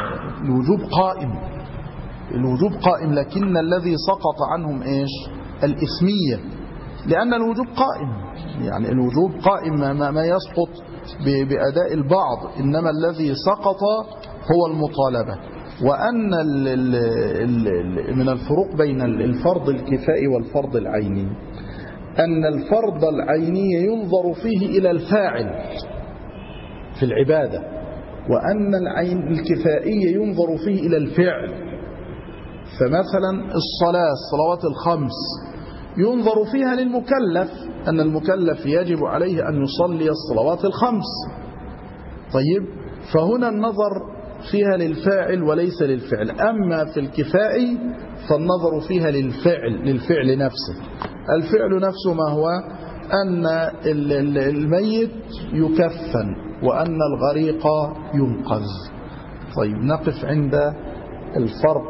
الوجوب قائم، لكن الذي سقط عنهم إيش؟ الإثمية، لأن الوجوب قائم، يعني الوجوب قائم ما يسقط بأداء البعض، إنما الذي سقط هو المطالبة. وأن من الفروق بين الفرض الكفائي والفرض العيني أن الفرض العيني ينظر فيه إلى الفاعل في العبادة، وأن الكفائي ينظر فيه إلى الفعل. فمثلا الصلوات الخمس ينظر فيها للمكلف، أن المكلف يجب عليه أن يصلي الصلوات الخمس. طيب، فهنا النظر فيها للفاعل وليس للفعل. أما في الكفائي فالنظر فيها للفعل نفسه. الفعل نفسه ما هو؟ أن الميت يكفن وأن الغريق ينقذ. طيب، نقف عند الفرق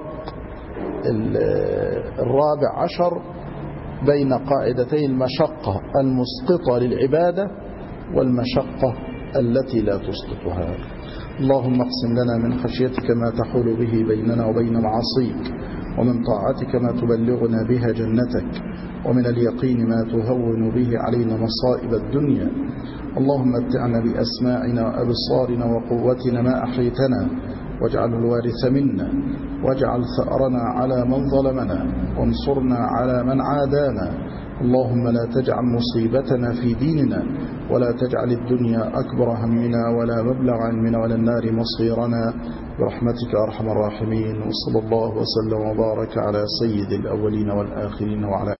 الرابع عشر بين قاعدتي المشقة المسقطة للعبادة والمشقة التي لا تسقطها. اللهم اقسم لنا من خشيتك ما تحول به بيننا وبين معاصيك، ومن طاعتك ما تبلغنا بها جنتك، ومن اليقين ما تهون به علينا مصائب الدنيا. اللهم متعنا بأسماعنا وأبصارنا وقوتنا ما أحيتنا، واجعل الوارث منا، واجعل ثأرنا على من ظلمنا، وانصرنا على من عادانا. اللهم لا تجعل مصيبتنا في ديننا، ولا تجعل الدنيا أكبر همنا ولا مبلغ علمنا ولا النار مصيرنا، برحمتك أرحم الراحمين. وصلى الله وسلم وبارك على سيد الأولين والآخرين وعلى